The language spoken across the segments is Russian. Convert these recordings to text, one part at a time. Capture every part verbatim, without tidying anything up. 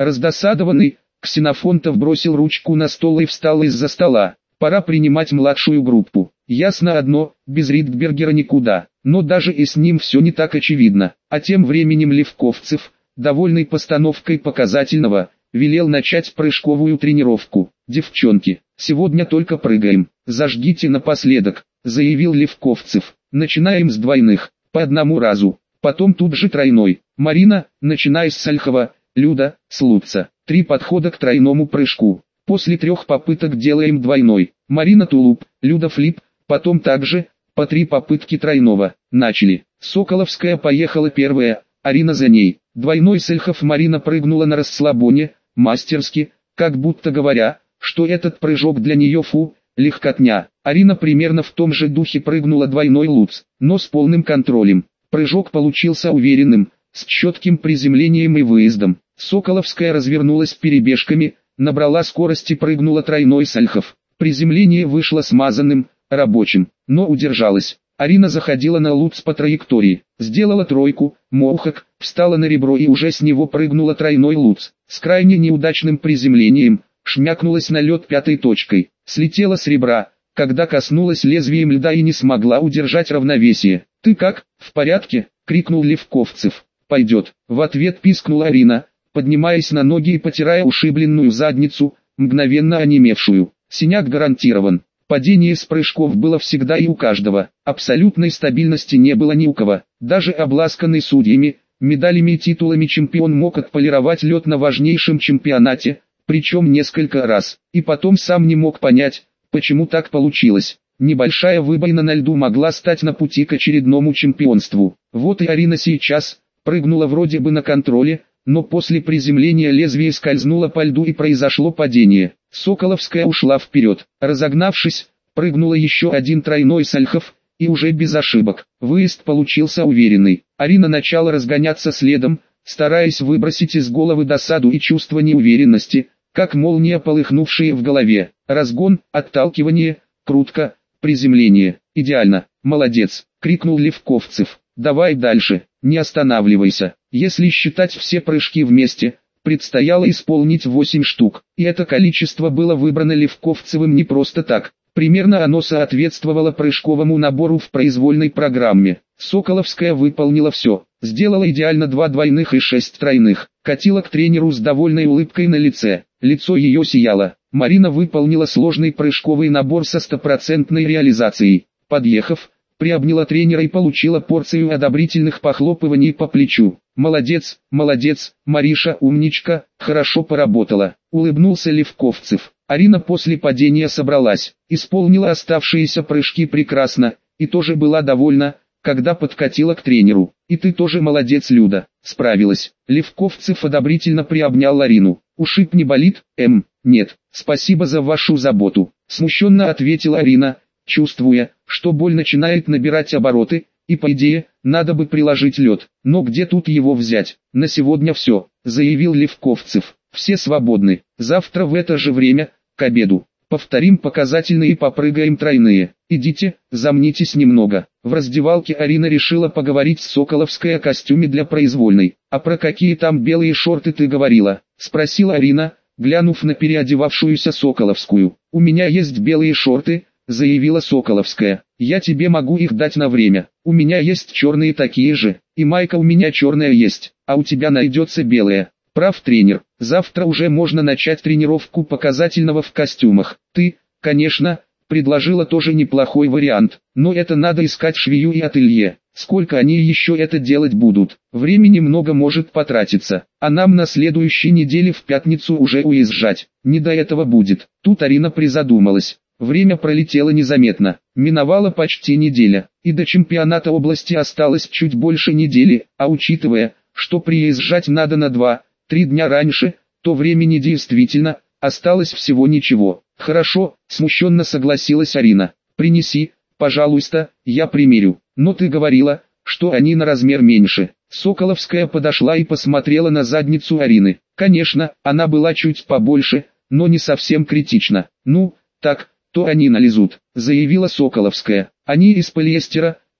Раздосадованный, Ксенофонтов бросил ручку на стол и встал из-за стола. Пора принимать младшую группу. Ясно одно, без Ридбергера никуда. Но даже и с ним все не так очевидно. А тем временем Левковцев, довольный постановкой показательного, велел начать прыжковую тренировку. «Девчонки, сегодня только прыгаем. Зажгите напоследок», — заявил Левковцев. «Начинаем с двойных, по одному разу. Потом тут же тройной. Марина, начинай с Сальхова, Люда, с Луца. Три подхода к тройному прыжку. После трех попыток делаем двойной. Марина тулуп, Люда флип, потом также, по три попытки тройного. Начали». Соколовская поехала первая, Арина за ней. Двойной Сальхов. Марина прыгнула на расслабоне, мастерски, как будто говоря, что этот прыжок для нее фу, легкотня. Арина примерно в том же духе прыгнула двойной Луц, но с полным контролем. Прыжок получился уверенным, с четким приземлением и выездом. Соколовская развернулась перебежками, набрала скорость и прыгнула тройной Сальхов. Приземление вышло смазанным, рабочим, но удержалась. Арина заходила на Луц по траектории, сделала тройку, молхак, встала на ребро и уже с него прыгнула тройной Луц. С крайне неудачным приземлением, шмякнулась на лед пятой точкой, слетела с ребра, когда коснулась лезвием льда и не смогла удержать равновесие. «Ты как, в порядке?» — крикнул Левковцев. «Пойдет», — в ответ пискнула Арина, поднимаясь на ноги и потирая ушибленную задницу, мгновенно онемевшую. Синяк гарантирован. Падение с прыжков было всегда и у каждого. Абсолютной стабильности не было ни у кого. Даже обласканный судьями, медалями и титулами чемпион мог отполировать лед на важнейшем чемпионате, причем несколько раз. И потом сам не мог понять, почему так получилось. Небольшая выбоина на льду могла стать на пути к очередному чемпионству. Вот и Арина сейчас прыгнула вроде бы на контроле, но после приземления лезвие скользнуло по льду и произошло падение. Соколовская ушла вперед. Разогнавшись, прыгнула еще один тройной Сальхов, и уже без ошибок. Выезд получился уверенный. Арина начала разгоняться следом, стараясь выбросить из головы досаду и чувство неуверенности, как молния, полыхнувшие в голове. Разгон, отталкивание, крутка, приземление. «Идеально, молодец!» — крикнул Левковцев. «Давай дальше, не останавливайся». Если считать все прыжки вместе, предстояло исполнить восемь штук. И это количество было выбрано Левковцевым не просто так. Примерно оно соответствовало прыжковому набору в произвольной программе. Соколовская выполнила все. Сделала идеально два двойных и шесть тройных. Катила к тренеру с довольной улыбкой на лице. Лицо ее сияло. Марина выполнила сложный прыжковый набор со стопроцентной реализацией. Подъехав, приобняла тренера и получила порцию одобрительных похлопываний по плечу. «Молодец, молодец, Мариша, умничка, хорошо поработала», — улыбнулся Левковцев. Арина после падения собралась, исполнила оставшиеся прыжки прекрасно, и тоже была довольна, когда подкатила к тренеру. «И ты тоже молодец, Люда, справилась». Левковцев одобрительно приобнял Арину. «Ушиб не болит, эм, нет, спасибо за вашу заботу», — смущенно ответила Арина, чувствуя, что боль начинает набирать обороты, и по идее, надо бы приложить лед. Но где тут его взять? «На сегодня все», — заявил Левковцев. «Все свободны. Завтра в это же время, к обеду, повторим показательные и попрыгаем тройные. Идите, замнитесь немного». В раздевалке Арина решила поговорить с Соколовской о костюме для произвольной. «А про какие там белые шорты ты говорила?» — спросила Арина, глянув на переодевавшуюся Соколовскую. «У меня есть белые шорты», — заявила Соколовская. «Я тебе могу их дать на время. У меня есть черные такие же, и майка у меня черная есть, а у тебя найдется белая». «Прав тренер, завтра уже можно начать тренировку показательного в костюмах. Ты, конечно, предложила тоже неплохой вариант, но это надо искать швею и ателье. Сколько они еще это делать будут? Времени много может потратиться, а нам на следующей неделе в пятницу уже уезжать. Не до этого будет». Тут Арина призадумалась. Время пролетело незаметно, миновала почти неделя, и до чемпионата области осталось чуть больше недели, а учитывая, что приезжать надо на два-три дня раньше, то времени действительно осталось всего ничего. «Хорошо», — смущенно согласилась Арина. «Принеси, пожалуйста, я примерю. Но ты говорила, что они на размер меньше». Соколовская подошла и посмотрела на задницу Арины. Конечно, она была чуть побольше, но не совсем критично. «Ну, так, то они налезут», — заявила Соколовская. «Они из полиэстера,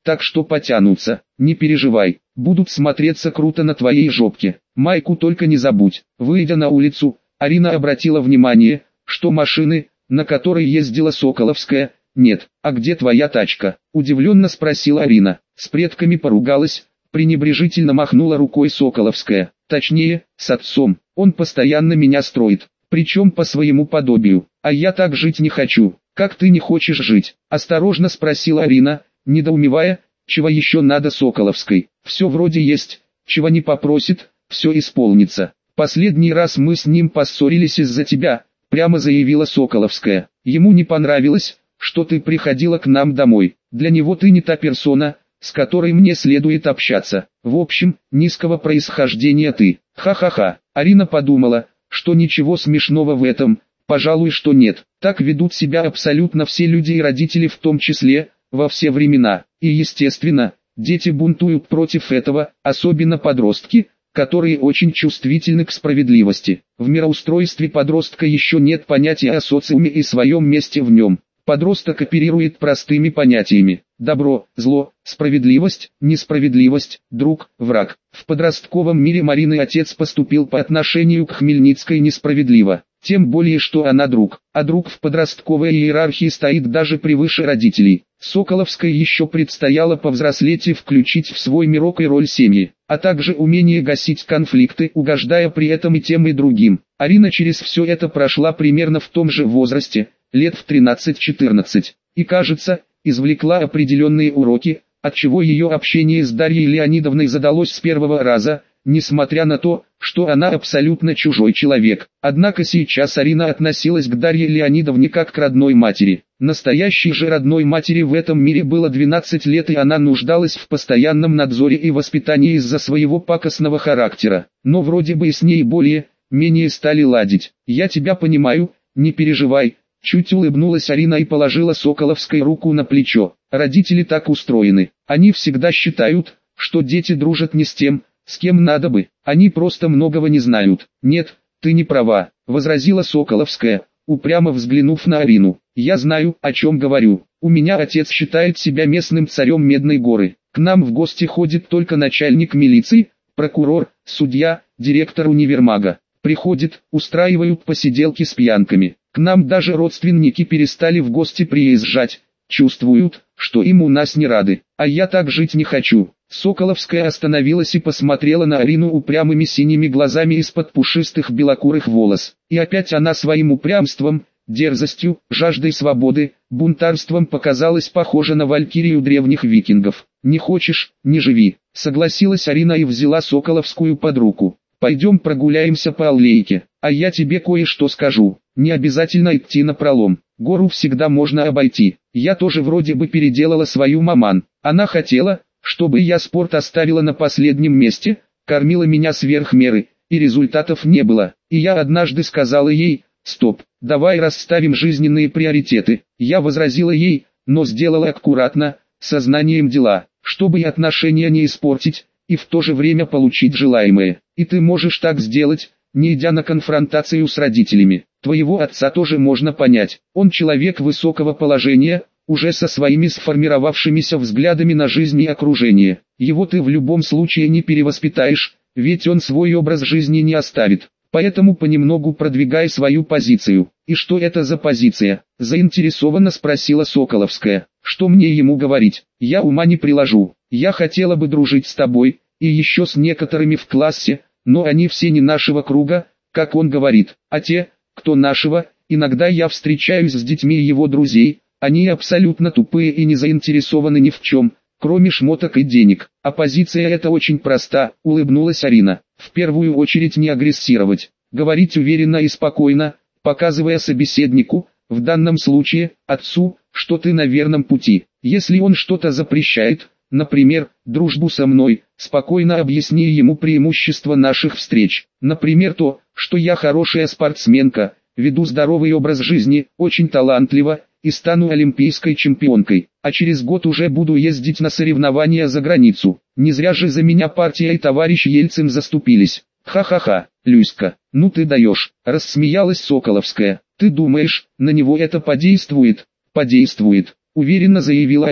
так что потянутся, не переживай, будут смотреться круто на твоей жопке. Майку только не забудь. Выйдя на улицу, Арина обратила внимание, что машины, на которой ездила Соколовская, нет. А где твоя тачка? Удивленно спросила Арина. С предками поругалась, пренебрежительно махнула рукой Соколовская. Точнее, с отцом. Он постоянно меня строит, причем по своему подобию. А я так жить не хочу. Как ты не хочешь жить? Осторожно спросила Арина, недоумевая, чего еще надо Соколовской. Все вроде есть, чего не попросит, все исполнится. Последний раз мы с ним поссорились из-за тебя, прямо заявила Соколовская. Ему не понравилось, что ты приходила к нам домой. Для него ты не та персона, с которой мне следует общаться. В общем, низкого происхождения ты. Ха-ха-ха. Арина подумала, что ничего смешного в этом, пожалуй, что нет. Так ведут себя абсолютно все люди и родители в том числе, во все времена. И естественно, дети бунтуют против этого, особенно подростки, которые очень чувствительны к справедливости. В мироустройстве подростка еще нет понятия о социуме и своем месте в нем. Подросток оперирует простыми понятиями: добро, зло, справедливость, несправедливость, друг, враг. В подростковом мире Марины отец поступил по отношению к Хмельницкой несправедливо, тем более что она друг, а друг в подростковой иерархии стоит даже превыше родителей. Соколовской еще предстояло повзрослеть и включить в свой мирок и роль семьи, а также умение гасить конфликты, угождая при этом и тем и другим. Арина через все это прошла примерно в том же возрасте, лет в тринадцать-четырнадцать, и, кажется, извлекла определенные уроки, отчего ее общение с Дарьей Леонидовной задалось с первого раза, несмотря на то, что она абсолютно чужой человек. Однако сейчас Арина относилась к Дарье Леонидовне как к родной матери. Настоящей же родной матери в этом мире было двенадцать лет, и она нуждалась в постоянном надзоре и воспитании из-за своего пакостного характера. Но вроде бы и с ней более-менее стали ладить. «Я тебя понимаю, не переживай», — чуть улыбнулась Арина и положила Соколовской руку на плечо. Родители так устроены. Они всегда считают, что дети дружат не с тем, с кем надо бы. Они просто многого не знают. «Нет, ты не права», — возразила Соколовская, упрямо взглянув на Арину. «Я знаю, о чем говорю. У меня отец считает себя местным царем Медной горы. К нам в гости ходит только начальник милиции, прокурор, судья, директор универмага. Приходит, устраивают посиделки с пьянками. К нам даже родственники перестали в гости приезжать. Чувствуют, что им у нас не рады. А я так жить не хочу». Соколовская остановилась и посмотрела на Арину упрямыми синими глазами из-под пушистых белокурых волос. И опять она своим упрямством, дерзостью, жаждой свободы, бунтарством показалась похожа на валькирию древних викингов. «Не хочешь, не живи», — согласилась Арина и взяла Соколовскую под руку. «Пойдем прогуляемся по аллейке, а я тебе кое-что скажу. Не обязательно идти напролом. Гору всегда можно обойти. Я тоже вроде бы переделала свою маман. Она хотела, чтобы я спорт оставила на последнем месте, кормила меня сверх меры, и результатов не было. И я однажды сказала ей: «Стоп, давай расставим жизненные приоритеты». Я возразила ей, но сделала аккуратно, сознанием дела, чтобы и отношения не испортить, и в то же время получить желаемое. И ты можешь так сделать, не идя на конфронтацию с родителями. Твоего отца тоже можно понять. Он человек высокого положения, уже со своими сформировавшимися взглядами на жизнь и окружение. Его ты в любом случае не перевоспитаешь, ведь он свой образ жизни не оставит. Поэтому понемногу продвигай свою позицию. «И что это за позиция?» – заинтересованно спросила Соколовская. «Что мне ему говорить? Я ума не приложу. Я хотела бы дружить с тобой, и еще с некоторыми в классе, но они все не нашего круга, как он говорит, а те, кто нашего. Иногда я встречаюсь с детьми его друзей, они абсолютно тупые и не заинтересованы ни в чем, кроме шмоток и денег. А позиция эта очень проста», — улыбнулась Арина. «В первую очередь не агрессировать, говорить уверенно и спокойно, показывая собеседнику, в данном случае, отцу, что ты на верном пути. Если он что-то запрещает, например, дружбу со мной, спокойно объясни ему преимущества наших встреч. Например, то, что я хорошая спортсменка, веду здоровый образ жизни, очень талантлива, и стану олимпийской чемпионкой, а через год уже буду ездить на соревнования за границу. Не зря же за меня партия и товарищ Ельцин заступились. Ха-ха-ха, Люська, ну ты даешь, рассмеялась Соколовская. Ты думаешь, на него это подействует? Подействует, уверенно заявила Арина.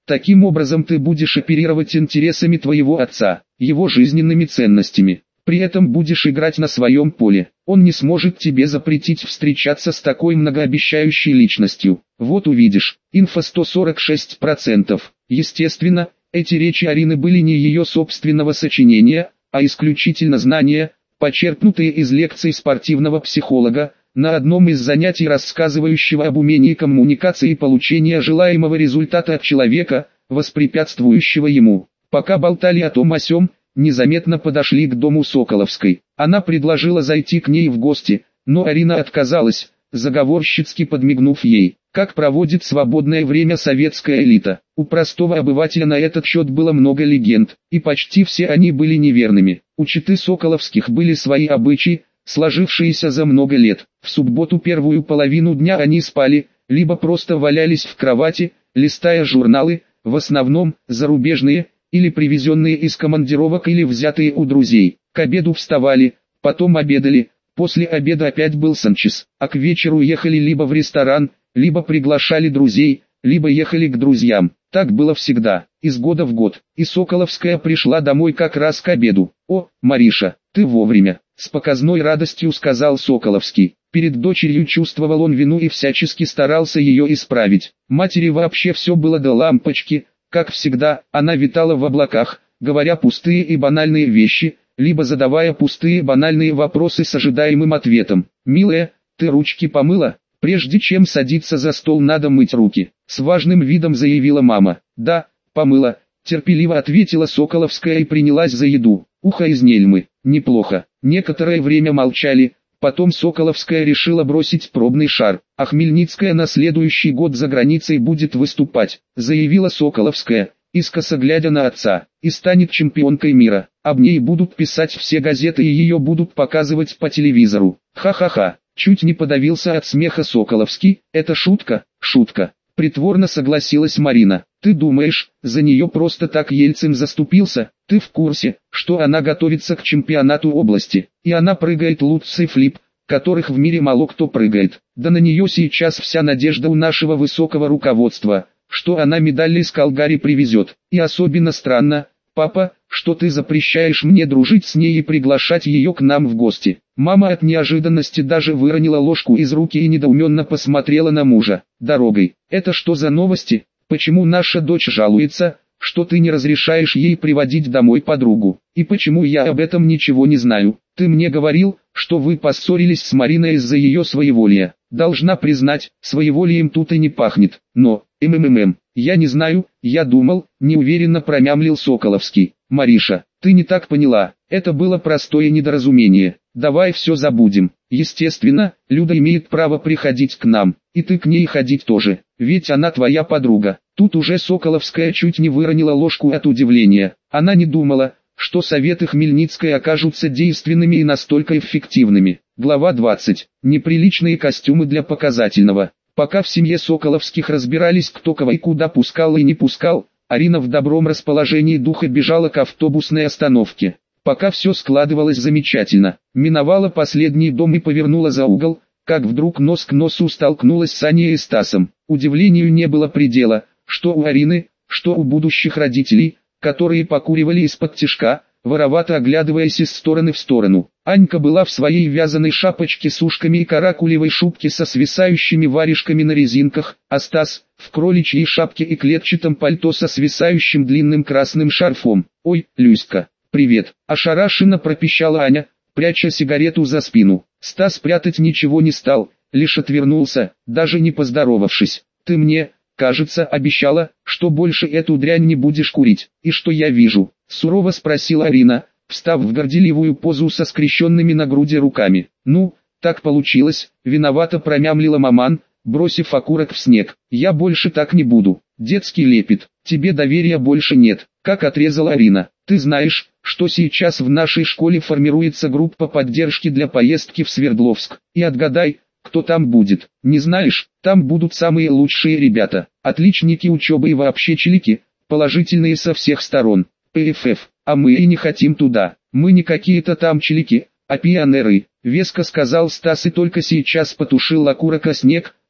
Таким образом ты будешь оперировать интересами твоего отца, его жизненными ценностями. При этом будешь играть на своем поле. Он не сможет тебе запретить встречаться с такой многообещающей личностью. Вот увидишь. Инфа сто сорок шесть процентов. Естественно, эти речи Арины были не ее собственного сочинения, а исключительно знания, почерпнутые из лекций спортивного психолога, на одном из занятий рассказывающего об умении коммуникации и получения желаемого результата от человека, воспрепятствующего ему. Пока болтали о том о сём, незаметно подошли к дому Соколовской. Она предложила зайти к ней в гости, но Арина отказалась, заговорщицки подмигнув ей. Как проводит свободное время советская элита? У простого обывателя на этот счет было много легенд, и почти все они были неверными. У четы Соколовских были свои обычаи, сложившиеся за много лет. В субботу первую половину дня они спали, либо просто валялись в кровати, листая журналы, в основном зарубежные, или привезенные из командировок или взятые у друзей. К обеду вставали, потом обедали, после обеда опять был санчес, а к вечеру ехали либо в ресторан, либо приглашали друзей, либо ехали к друзьям. Так было всегда, из года в год. И Соколовская пришла домой как раз к обеду. «О, Мариша, ты вовремя», — с показной радостью сказал Соколовский. Перед дочерью чувствовал он вину и всячески старался ее исправить. Матери вообще все было до лампочки. Как всегда, она витала в облаках, говоря пустые и банальные вещи, либо задавая пустые банальные вопросы с ожидаемым ответом. «Милая, ты ручки помыла? Прежде чем садиться за стол, надо мыть руки», — с важным видом заявила мама. «Да, помыла», — терпеливо ответила Соколовская и принялась за еду. «Ухо из Нельмы, неплохо». Некоторое время молчали. Потом Соколовская решила бросить пробный шар, а Хмельницкая на следующий год за границей будет выступать, заявила Соколовская, искоса глядя на отца, и станет чемпионкой мира. Об ней будут писать все газеты и ее будут показывать по телевизору. Ха-ха-ха, чуть не подавился от смеха Соколовский. Это шутка, шутка. Притворно согласилась Марина. Ты думаешь, за нее просто так Ельцин заступился? Ты в курсе, что она готовится к чемпионату области, и она прыгает лутцы флип, которых в мире мало кто прыгает. Да на нее сейчас вся надежда у нашего высокого руководства, что она медали из Калгари привезет. И особенно странно, папа, что ты запрещаешь мне дружить с ней и приглашать ее к нам в гости. Мама от неожиданности даже выронила ложку из руки и недоуменно посмотрела на мужа. Дорогой, это что за новости? Почему наша дочь жалуется, что ты не разрешаешь ей приводить домой подругу? И почему я об этом ничего не знаю? Ты мне говорил, что вы поссорились с Мариной из-за ее своеволия. Должна признать, своеволием тут и не пахнет. Но, ммм, я не знаю, я думал, неуверенно промямлил Соколовский. Мариша, ты не так поняла, это было простое недоразумение. Давай все забудем. Естественно, Люда имеет право приходить к нам, и ты к ней ходить тоже, ведь она твоя подруга. Тут уже Соколовская чуть не выронила ложку от удивления. Она не думала, что советы Хмельницкой окажутся действенными и настолько эффективными. Глава двадцать. Неприличные костюмы для показательного. Пока в семье Соколовских разбирались, кто кого и куда пускал и не пускал, Арина в добром расположении духа бежала к автобусной остановке. Пока все складывалось замечательно, миновала последний дом и повернула за угол, как вдруг нос к носу столкнулась с Аней и Стасом. Удивлению не было предела, что у Арины, что у будущих родителей, которые покуривали из-под тишка, воровато оглядываясь из стороны в сторону. Анька была в своей вязаной шапочке с ушками и каракулевой шубке со свисающими варежками на резинках, а Стас — в кроличьей шапке и клетчатом пальто со свисающим длинным красным шарфом. «Ой, Люська, привет!» — ошарашенно пропищала Аня, пряча сигарету за спину. Стас прятать ничего не стал, лишь отвернулся, даже не поздоровавшись. «Ты мне, кажется, обещала, что больше эту дрянь не будешь курить. И что я вижу?» — сурово спросила Арина, встав в горделивую позу со скрещенными на груди руками. «Ну, так получилось», — виновато промямлила маман, бросив окурок в снег. «Я больше так не буду. Детский лепет. Тебе доверия больше нет», — как отрезала Арина. «Ты знаешь, что сейчас в нашей школе формируется группа поддержки для поездки в Свердловск. И отгадай, кто там будет. Не знаешь, там будут самые лучшие ребята, отличники учебы и вообще чилики, положительные со всех сторон. ПФФ, а мы и не хотим туда. Мы не какие-то там чилики, а пионеры», — веско сказал Стас и только сейчас потушил окурок о снег,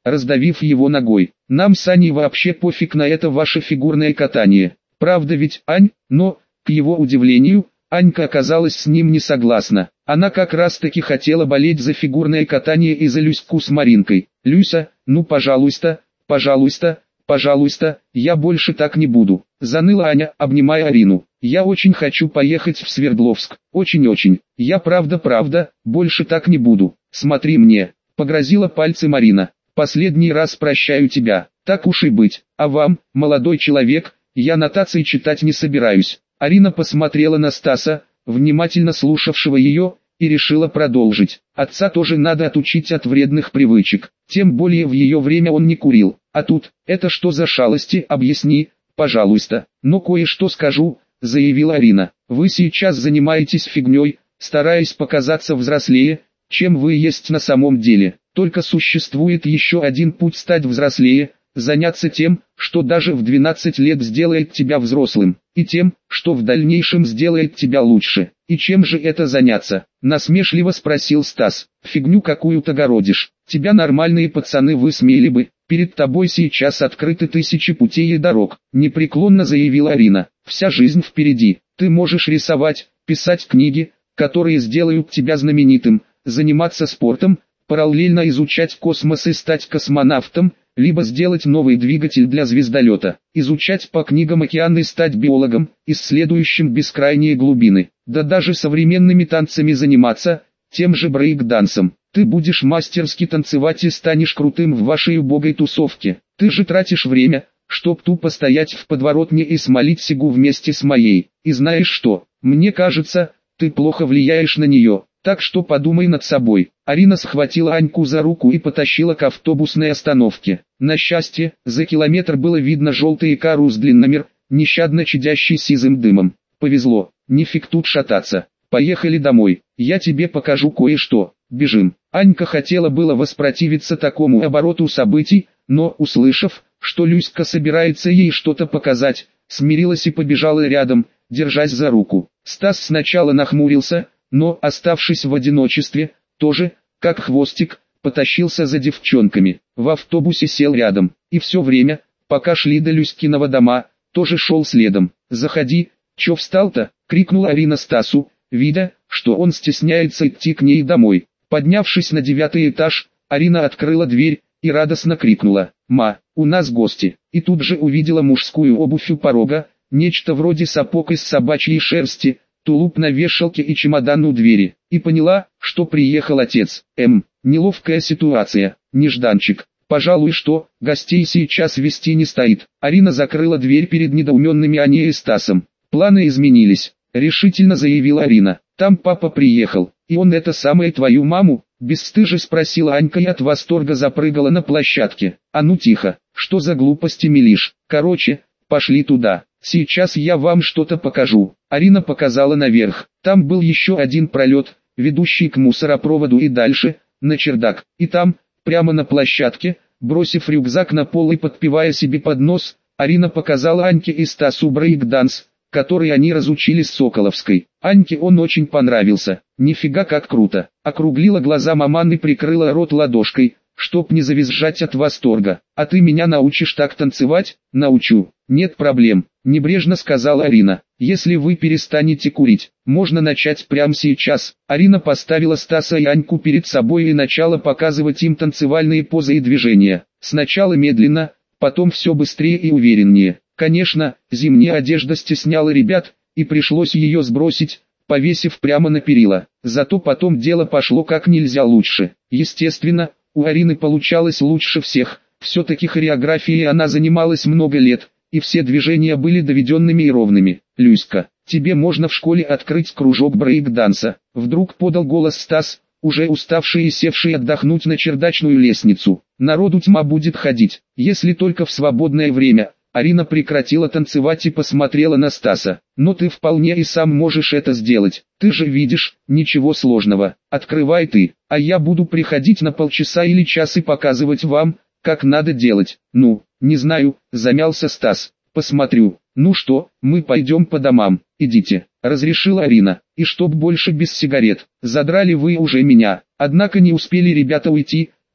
раздавив его ногой. Нам с Аней вообще пофиг на это ваше фигурное катание. Правда ведь, Ань? Но, к его удивлению, Анька оказалась с ним не согласна. Она как раз таки хотела болеть за фигурное катание и за Люську с Маринкой. «Люся, ну пожалуйста, пожалуйста, пожалуйста, я больше так не буду», — заныла Аня, обнимая Арину. «Я очень хочу поехать в Свердловск, очень-очень. Я правда-правда, больше так не буду. Смотри мне», — погрозила пальцем Марина. «Последний раз прощаю тебя, так уж и быть. А вам, молодой человек, я нотации читать не собираюсь». Арина посмотрела на Стаса, внимательно слушавшего ее, и решила продолжить. Отца тоже надо отучить от вредных привычек, тем более в ее время он не курил. А тут, это что за шалости, объясни, пожалуйста. «Но кое-что скажу», — заявила Арина. «Вы сейчас занимаетесь фигней, стараясь показаться взрослее, чем вы есть на самом деле. Только существует еще один путь стать взрослее, заняться тем, что даже в двенадцать лет сделает тебя взрослым, и тем, что в дальнейшем сделает тебя лучше. И чем же это заняться?» — насмешливо спросил Стас. «Фигню какую-то городишь. Тебя нормальные пацаны высмеяли бы. Перед тобой сейчас открыты тысячи путей и дорог», — непреклонно заявила Арина. «Вся жизнь впереди. Ты можешь рисовать, писать книги, которые сделают тебя знаменитым, заниматься спортом, параллельно изучать космос и стать космонавтом, либо сделать новый двигатель для звездолета, изучать по книгам океан и стать биологом, исследующим бескрайние глубины, да даже современными танцами заниматься, тем же брейк-дансом. Ты будешь мастерски танцевать и станешь крутым в вашей убогой тусовке. Ты же тратишь время, чтоб тупо стоять в подворотне и смолить сигу вместе с моей. И знаешь что, мне кажется, ты плохо влияешь на нее. Так что подумай над собой». Арина схватила Аньку за руку и потащила к автобусной остановке. На счастье, за километр было видно желтый карус длинномер, нещадно чадящий сизым дымом. «Повезло, нифиг тут шататься. Поехали домой, я тебе покажу кое-что. Бежим». Анька хотела было воспротивиться такому обороту событий, но, услышав, что Люська собирается ей что-то показать, смирилась и побежала рядом, держась за руку. Стас сначала нахмурился, но, оставшись в одиночестве, тоже, как хвостик, потащился за девчонками. В автобусе сел рядом, и все время, пока шли до Люськиного дома, тоже шел следом. «Заходи, чё встал-то?» — крикнула Арина Стасу, видя, что он стесняется идти к ней домой. Поднявшись на девятый этаж, Арина открыла дверь и радостно крикнула: «Ма, у нас гости!» И тут же увидела мужскую обувь у порога, нечто вроде сапог из собачьей шерсти, тулуп на вешалке и чемодан у двери, и поняла, что приехал отец. Эм, неловкая ситуация, нежданчик. Пожалуй, что, гостей сейчас вести не стоит. Арина закрыла дверь перед недоуменными Аней и Стасом. «Планы изменились», — решительно заявила Арина. «Там папа приехал, и он это самое твою маму?» — бесстыже спросила Анька и от восторга запрыгала на площадке. «А ну тихо, что за глупости мелишь? Короче, пошли туда. Сейчас я вам что-то покажу». Арина показала наверх. Там был еще один пролет, ведущий к мусоропроводу и дальше, на чердак. И там, прямо на площадке, бросив рюкзак на пол и подпевая себе под нос, Арина показала Аньке и Стасу брейк-данс, который они разучили с Соколовской. Аньке он очень понравился. «Нифига как круто!» Округлила глаза маман и прикрыла рот ладошкой, чтоб не завизжать от восторга. «А ты меня научишь так танцевать?» «Научу. Нет проблем», — небрежно сказала Арина. «Если вы перестанете курить, можно начать прямо сейчас». Арина поставила Стаса и Аньку перед собой и начала показывать им танцевальные позы и движения. Сначала медленно, потом все быстрее и увереннее. Конечно, зимняя одежда стесняла ребят, и пришлось ее сбросить, повесив прямо на перила. Зато потом дело пошло как нельзя лучше. Естественно, у Арины получалось лучше всех, все-таки хореографией она занималась много лет, и все движения были доведенными и ровными. «Люська, тебе можно в школе открыть кружок брейк-данса», — вдруг подал голос Стас, уже уставший и севший отдохнуть на чердачную лестницу. «Народу тьма будет ходить, если только в свободное время». Арина прекратила танцевать и посмотрела на Стаса. «Но ты вполне и сам можешь это сделать. Ты же видишь, ничего сложного. Открывай ты, а я буду приходить на полчаса или час и показывать вам, как надо делать». «Ну, не знаю», — замялся Стас. «Посмотрю». «Ну что, мы пойдем по домам, идите», — разрешила Арина. «И чтоб больше без сигарет. Задрали вы уже меня». Однако не успели ребята уйти,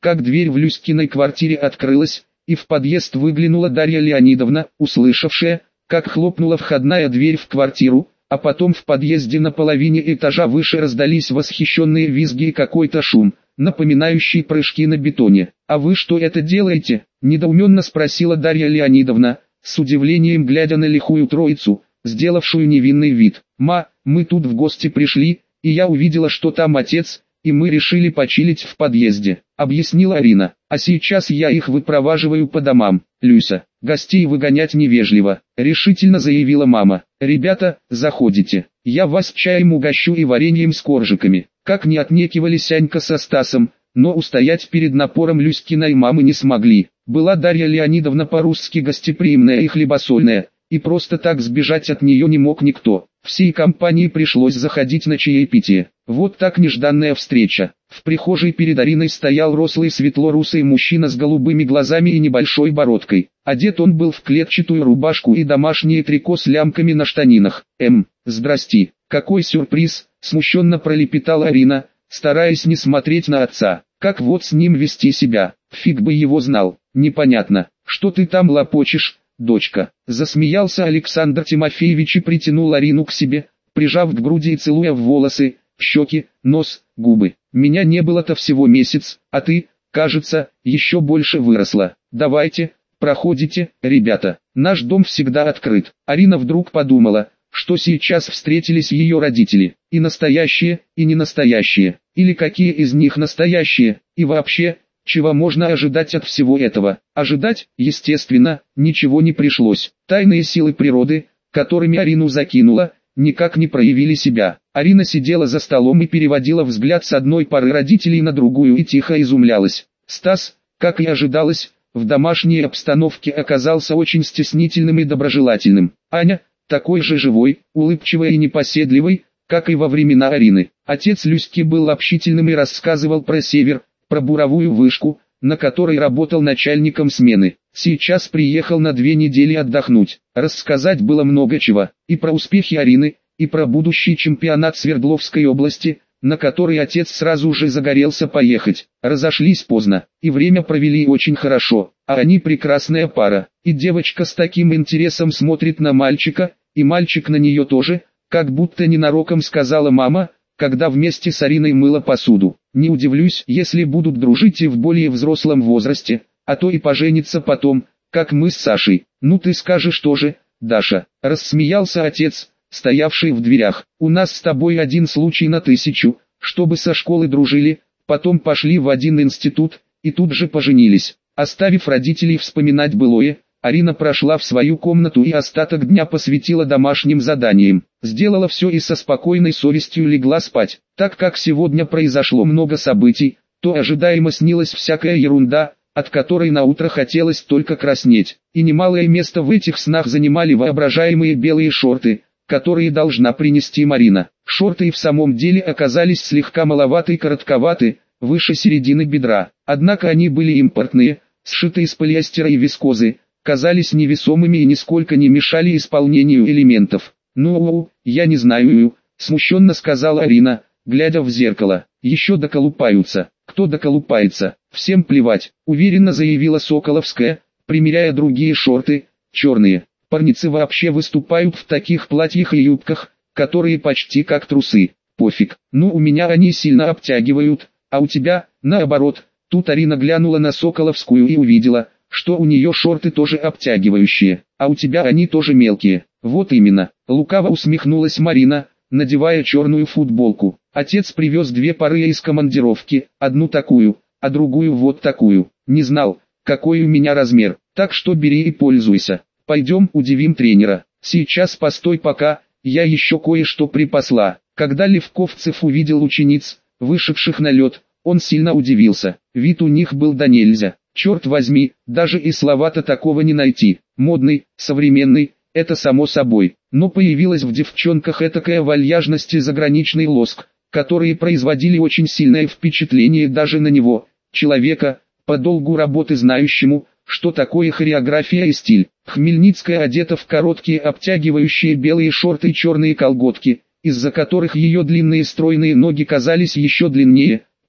как дверь в Люськиной квартире открылась, и в подъезд выглянула Дарья Леонидовна, услышавшая, как хлопнула входная дверь в квартиру, а потом в подъезде на половине этажа выше раздались восхищенные визги и какой-то шум, напоминающий прыжки на бетоне. «А вы что это делаете?» – недоуменно спросила Дарья Леонидовна, с удивлением глядя на лихую троицу, сделавшую невинный вид. «Ма, мы тут в гости пришли, и я увидела, что там отец, и мы решили почилить в подъезде», — объяснила Арина. «А сейчас я их выпроваживаю по домам». «Люся, гостей выгонять невежливо», — решительно заявила мама. «Ребята, заходите. Я вас чаем угощу и вареньем с коржиками». Как не отнекивались Анька со Стасом, но устоять перед напором Люськиной мамы не смогли. Была Дарья Леонидовна по-русски гостеприимная и хлебосольная, и просто так сбежать от нее не мог никто. Всей компании пришлось заходить на чаепитие. Вот так нежданная встреча. В прихожей перед Ариной стоял рослый светло-русый мужчина с голубыми глазами и небольшой бородкой. Одет он был в клетчатую рубашку и домашнее трико с лямками на штанинах. «Эм, здрасти, какой сюрприз!» — смущенно пролепетала Арина, стараясь не смотреть на отца. «Как вот с ним вести себя? Фиг бы его знал. Непонятно, что ты там лопочешь, дочка?» Засмеялся Александр Тимофеевич и притянул Арину к себе, прижав к груди и целуя в волосы, щеки, нос, губы. «Меня не было-то всего месяц, а ты, кажется, еще больше выросла. Давайте, проходите, ребята, наш дом всегда открыт». Арина вдруг подумала, что сейчас встретились ее родители, и настоящие, и не настоящие, или какие из них настоящие, и вообще, чего можно ожидать от всего этого? Ожидать, естественно, ничего не пришлось. Тайные силы природы, которыми Арину закинуло, никак не проявили себя. Арина сидела за столом и переводила взгляд с одной пары родителей на другую и тихо изумлялась. Стас, как и ожидалось, в домашней обстановке оказался очень стеснительным и доброжелательным. Аня, такой же живой, улыбчивой и непоседливой, как и во времена Арины. Отец Люськи был общительным и рассказывал про север, про буровую вышку, на которой работал начальником смены. Сейчас приехал на две недели отдохнуть. Рассказать было много чего, и про успехи Арины, и про будущий чемпионат Свердловской области, на который отец сразу же загорелся поехать. Разошлись поздно, и время провели очень хорошо, а они прекрасная пара. И девочка с таким интересом смотрит на мальчика, и мальчик на нее тоже, как будто ненароком сказала мама, когда вместе с Ариной мыла посуду. Не удивлюсь, если будут дружить и в более взрослом возрасте, а то и пожениться потом, как мы с Сашей. Ну ты скажешь тоже, Даша, рассмеялся отец, стоявший в дверях. У нас с тобой один случай на тысячу, чтобы со школы дружили, потом пошли в один институт, и тут же поженились. Оставив родителей вспоминать былое, Арина прошла в свою комнату и остаток дня посвятила домашним заданиям. Сделала все и со спокойной совестью легла спать. Так как сегодня произошло много событий, то ожидаемо снилась всякая ерунда, от которой на утро хотелось только краснеть. И немалое место в этих снах занимали воображаемые белые шорты, которые должна принести Марина. Шорты и в самом деле оказались слегка маловаты и коротковаты, выше середины бедра. Однако они были импортные, сшиты из полиэстера и вискозы, казались невесомыми и нисколько не мешали исполнению элементов. «Ну, я не знаю», — смущенно сказала Арина, глядя в зеркало. «Еще доколупаются». «Кто доколупается? Всем плевать», — уверенно заявила Соколовская, примеряя другие шорты, черные. «Парницы вообще выступают в таких платьях и юбках, которые почти как трусы. Пофиг, ну у меня они сильно обтягивают, а у тебя, наоборот». Тут Арина глянула на Соколовскую и увидела, что у нее шорты тоже обтягивающие, а у тебя они тоже мелкие. «Вот именно», — лукаво усмехнулась Марина, надевая черную футболку. «Отец привез две пары из командировки, одну такую, а другую вот такую. Не знал, какой у меня размер, так что бери и пользуйся. Пойдем удивим тренера. Сейчас постой пока, я еще кое-что припасла». Когда Левковцев увидел учениц, вышедших на лед, он сильно удивился. Вид у них был да нельзя. Черт возьми, даже и слова-то такого не найти. Модный, современный, это само собой. Но появилась в девчонках этакая вальяжность и заграничный лоск, которые производили очень сильное впечатление даже на него, человека, по долгу работы знающему, что такое хореография и стиль. Хмельницкая одета в короткие обтягивающие белые шорты и черные колготки, из-за которых ее длинные стройные ноги казались еще длиннее,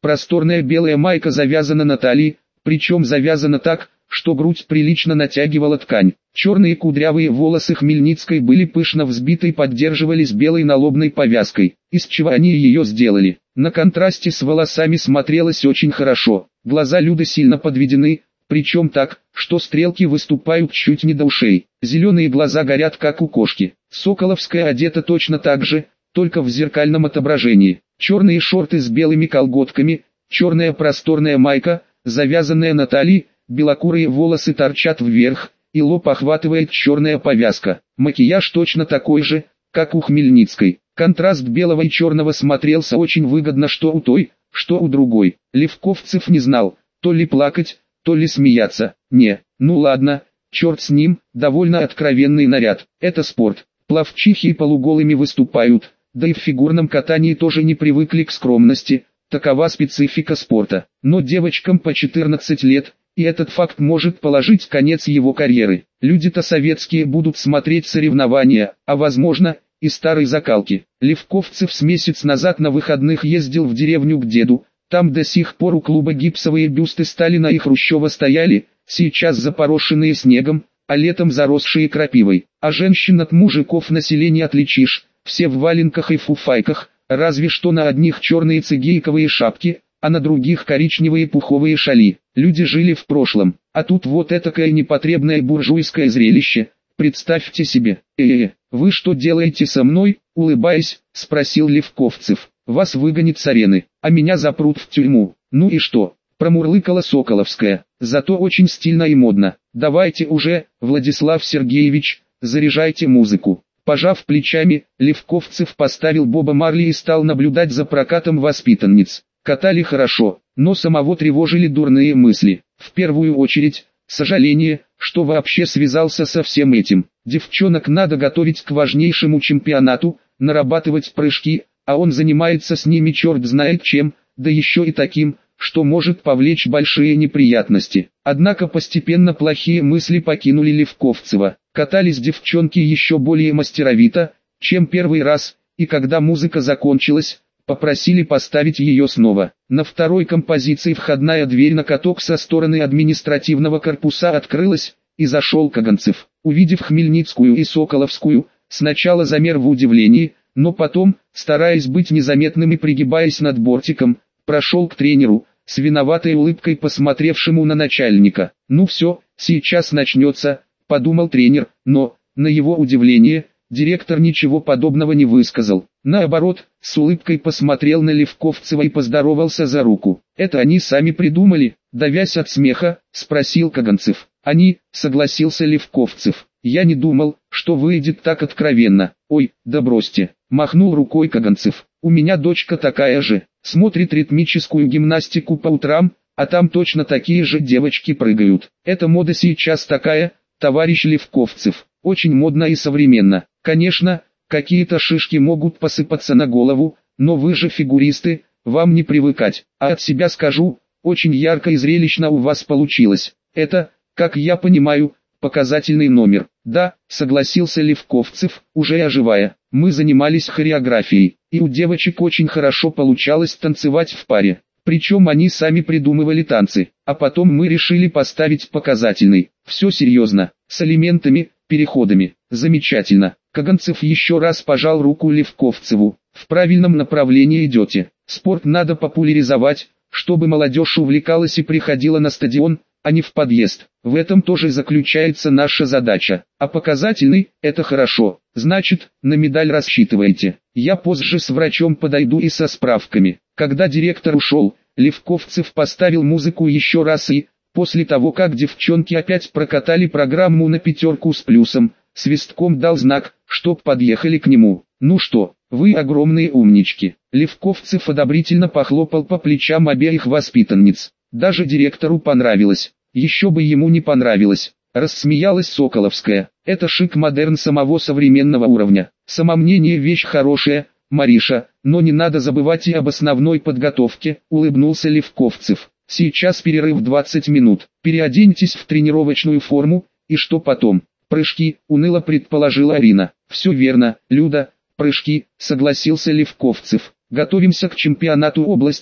Просторная белая майка завязана на талии, причем завязана так, что грудь прилично натягивала ткань. Черные кудрявые волосы Хмельницкой были пышно взбиты и поддерживались белой налобной повязкой. Из чего они ее сделали? На контрасте с волосами смотрелось очень хорошо. Глаза Люды сильно подведены, причем так, что стрелки выступают чуть не до ушей. Зеленые глаза горят как у кошки. Соколовская одета точно так же, только в зеркальном отображении. Черные шорты с белыми колготками, черная просторная майка, завязанная на талии, белокурые волосы торчат вверх, и лоб охватывает черная повязка. Макияж точно такой же, как у Хмельницкой. Контраст белого и черного смотрелся очень выгодно что у той, что у другой. Левковцев не знал, то ли плакать, то ли смеяться. Не, ну ладно, черт с ним, довольно откровенный наряд. Это спорт. Пловчихи и полуголыми выступают, да и в фигурном катании тоже не привыкли к скромности. Такова специфика спорта. Но девочкам по четырнадцать лет, и этот факт может положить конец его карьеры. Люди-то советские будут смотреть соревнования, а возможно, и старой закалки. Левковцев с месяц назад на выходных ездил в деревню к деду, там до сих пор у клуба гипсовые бюсты Сталина и Хрущева стояли, сейчас запорошенные снегом, а летом заросшие крапивой. А женщин от мужиков населения отличишь, все в валенках и фуфайках, разве что на одних черные цигейковые шапки, а на других коричневые пуховые шали. Люди жили в прошлом, а тут вот этакое непотребное буржуйское зрелище. Представьте себе. «Э-э, вы что делаете со мной?» — улыбаясь, спросил Левковцев. «Вас выгонят с арены, а меня запрут в тюрьму». «Ну и что?» — промурлыкала Соколовская. «Зато очень стильно и модно. Давайте уже, Владислав Сергеевич, заряжайте музыку». Пожав плечами, Левковцев поставил Боба Марли и стал наблюдать за прокатом воспитанниц. Катали хорошо, но самого тревожили дурные мысли. В первую очередь, сожаление, что вообще связался со всем этим. Девчонок надо готовить к важнейшему чемпионату, нарабатывать прыжки, а он занимается с ними черт знает чем, да еще и таким, что может повлечь большие неприятности. Однако постепенно плохие мысли покинули Левковцева. Катались девчонки еще более мастеровито, чем первый раз, и когда музыка закончилась, попросили поставить ее снова. На второй композиции входная дверь на каток со стороны административного корпуса открылась, и зашел Каганцев. Увидев Хмельницкую и Соколовскую, сначала замер в удивлении, но потом, стараясь быть незаметным и пригибаясь над бортиком, прошел к тренеру, с виноватой улыбкой посмотревшему на начальника. «Ну все, сейчас начнется», — подумал тренер, но, на его удивление, директор ничего подобного не высказал. Наоборот, с улыбкой посмотрел на Левковцева и поздоровался за руку. «Это они сами придумали?» — давясь от смеха, спросил Каганцев. «Они», — согласился Левковцев. «Я не думал, что выйдет так откровенно». «Ой, да бросьте», — махнул рукой Каганцев. «У меня дочка такая же, смотрит ритмическую гимнастику по утрам, а там точно такие же девочки прыгают. Эта мода сейчас такая, товарищ Левковцев, очень модно и современно. Конечно, какие-то шишки могут посыпаться на голову, но вы же фигуристы, вам не привыкать. А от себя скажу, очень ярко и зрелищно у вас получилось. Это, как я понимаю, показательный номер». «Да», — согласился Левковцев, уже оживая. «Мы занимались хореографией, и у девочек очень хорошо получалось танцевать в паре. Причем они сами придумывали танцы, а потом мы решили поставить показательный. Все серьезно, с элементами, переходами. Замечательно». Каганцев еще раз пожал руку Левковцеву. «В правильном направлении идете. Спорт надо популяризовать, чтобы молодежь увлекалась и приходила на стадион, а не в подъезд. В этом тоже заключается наша задача. А показательный – это хорошо. Значит, на медаль рассчитываете. Я позже с врачом подойду и со справками». Когда директор ушел, Левковцев поставил музыку еще раз и, после того как девчонки опять прокатали программу на пятерку с плюсом, свистком дал знак, чтоб подъехали к нему. «Ну что, вы огромные умнички». Левковцев одобрительно похлопал по плечам обеих воспитанниц. Даже директору понравилось. Еще бы ему не понравилось. Рассмеялась Соколовская. «Это шик-модерн самого современного уровня. Самомнение вещь хорошая, Мариша, но не надо забывать и об основной подготовке», — улыбнулся Левковцев. «Сейчас перерыв двадцать минут. Переоденьтесь в тренировочную форму, и что потом?» «Прыжки», — уныло предположила Арина. «Все верно, Люда, прыжки», — согласился Левковцев. «Готовимся к чемпионату области», —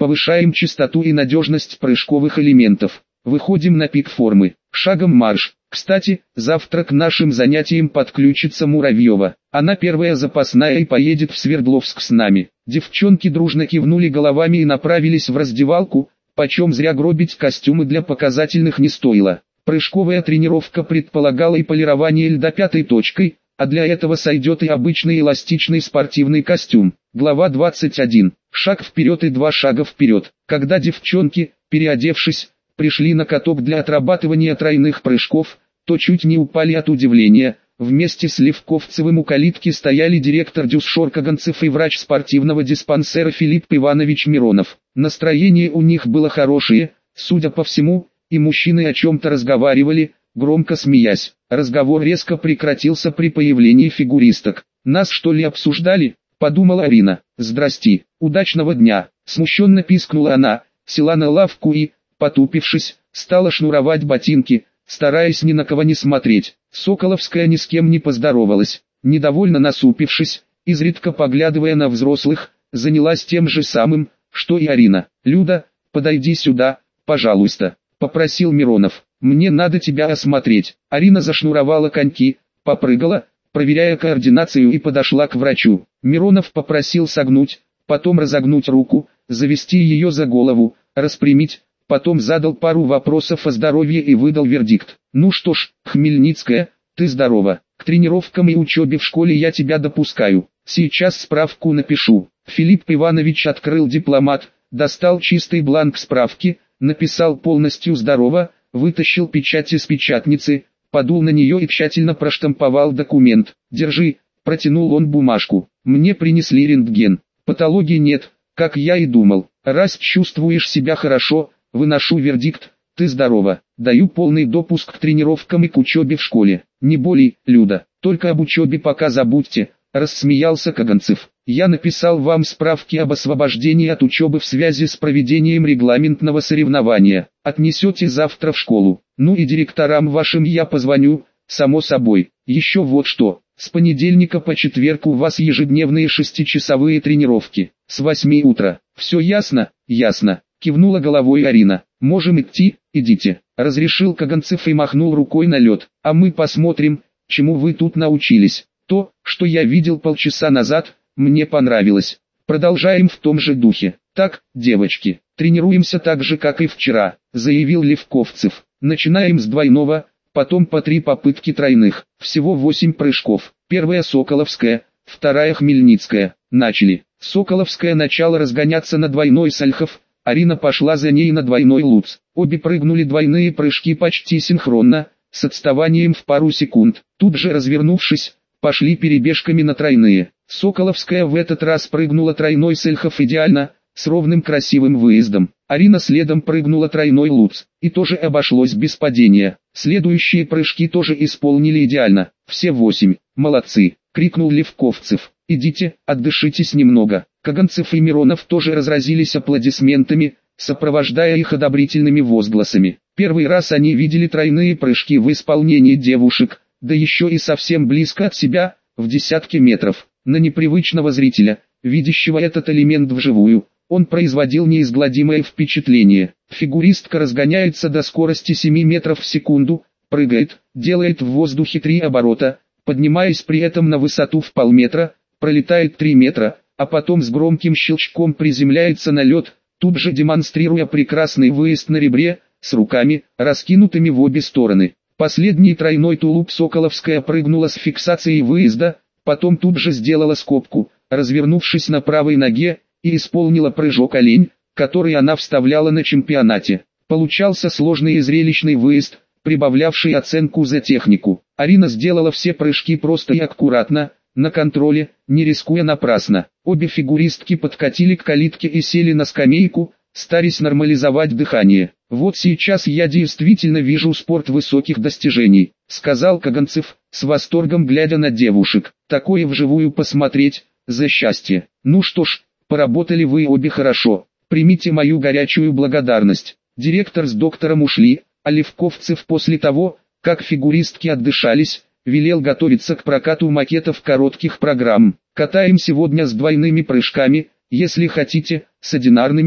Повышаем частоту и надежность прыжковых элементов. Выходим на пик формы. Шагом марш. Кстати, завтра к нашим занятиям подключится Муравьева. Она первая запасная и поедет в Свердловск с нами. Девчонки дружно кивнули головами и направились в раздевалку, почем зря гробить костюмы для показательных не стоило. Прыжковая тренировка предполагала и полирование льда пятой точкой, а для этого сойдет и обычный эластичный спортивный костюм. Глава двадцать один. Шаг вперед и два шага вперед. Когда девчонки, переодевшись, пришли на каток для отрабатывания тройных прыжков, то чуть не упали от удивления. Вместе с Левковцевым у калитки стояли директор Дюсшор Каганцев и врач спортивного диспансера Филипп Иванович Миронов. Настроение у них было хорошее, судя по всему, и мужчины о чем-то разговаривали, громко смеясь. Разговор резко прекратился при появлении фигуристок. «Нас что ли обсуждали?» – подумала Арина. «Здрасти, удачного дня!» – смущенно пискнула она, села на лавку и, потупившись, стала шнуровать ботинки, стараясь ни на кого не смотреть. Соколовская ни с кем не поздоровалась. Недовольно насупившись, изредка поглядывая на взрослых, занялась тем же самым, что и Арина. «Люда, подойди сюда, пожалуйста», — попросил Миронов. «Мне надо тебя осмотреть». Арина зашнуровала коньки, попрыгала, проверяя координацию, и подошла к врачу. Миронов попросил согнуть, потом разогнуть руку, завести ее за голову, распрямить, потом задал пару вопросов о здоровье и выдал вердикт. «Ну что ж, Хмельницкая, ты здорова. К тренировкам и учебе в школе я тебя допускаю. Сейчас справку напишу». Филипп Иванович открыл дипломат, достал чистый бланк справки, написал полностью «здорово», вытащил печать из печатницы, подул на нее и тщательно проштамповал документ. «Держи», протянул он бумажку. «Мне принесли рентген. Патологии нет, как я и думал. Раз чувствуешь себя хорошо, выношу вердикт, ты здорова. Даю полный допуск к тренировкам и к учебе в школе. Не болей, Люда, только об учебе пока забудьте», — рассмеялся Каганцев. «Я написал вам справки об освобождении от учебы в связи с проведением регламентного соревнования. Отнесете завтра в школу. Ну и директорам вашим я позвоню, само собой. Еще вот что, с понедельника по четверг у вас ежедневные шестичасовые тренировки, с восьми утра. Все ясно?» «Ясно», — кивнула головой Арина. «Можем идти, идите», — разрешил Каганцев и махнул рукой на лед. «А мы посмотрим, чему вы тут научились. То, что я видел полчаса назад, мне понравилось. Продолжаем в том же духе. Так, девочки, тренируемся так же, как и вчера», — заявил Левковцев. «Начинаем с двойного, потом по три попытки тройных. Всего восемь прыжков. Первая Соколовская, вторая Хмельницкая. Начали». Соколовская начала разгоняться на двойной Сальхов, Арина пошла за ней на двойной Луц. Обе прыгнули двойные прыжки почти синхронно, с отставанием в пару секунд. Тут же развернувшись, пошли перебежками на тройные. Соколовская в этот раз прыгнула тройной Сальхов идеально, с ровным красивым выездом. Арина следом прыгнула тройной Луц, и тоже обошлось без падения. Следующие прыжки тоже исполнили идеально. «Все восемь, молодцы», — крикнул Левковцев. «Идите, отдышитесь немного». Каганцев и Миронов тоже разразились аплодисментами, сопровождая их одобрительными возгласами. Первый раз они видели тройные прыжки в исполнении девушек, да еще и совсем близко от себя, в десятки метров. На непривычного зрителя, видящего этот элемент вживую, он производил неизгладимое впечатление. Фигуристка разгоняется до скорости семи метров в секунду, прыгает, делает в воздухе три оборота, поднимаясь при этом на высоту в полметра, пролетает три метра, а потом с громким щелчком приземляется на лед, тут же демонстрируя прекрасный выезд на ребре, с руками, раскинутыми в обе стороны. Последний тройной тулуп Соколовская прыгнула с фиксацией выезда, потом тут же сделала скобку, развернувшись на правой ноге, и исполнила прыжок олень, который она вставляла на чемпионате. Получался сложный и зрелищный выезд, прибавлявший оценку за технику. Арина сделала все прыжки просто и аккуратно, на контроле, не рискуя напрасно. Обе фигуристки подкатили к калитке и сели на скамейку, стараясь нормализовать дыхание. «Вот сейчас я действительно вижу спорт высоких достижений», — сказал Каганцев, с восторгом глядя на девушек. «Такое вживую посмотреть, за счастье. Ну что ж, поработали вы обе хорошо. Примите мою горячую благодарность». Директор с доктором ушли, а Левковцев после того, как фигуристки отдышались, велел готовиться к прокату макетов коротких программ. «Катаем сегодня с двойными прыжками, если хотите, с одинарными,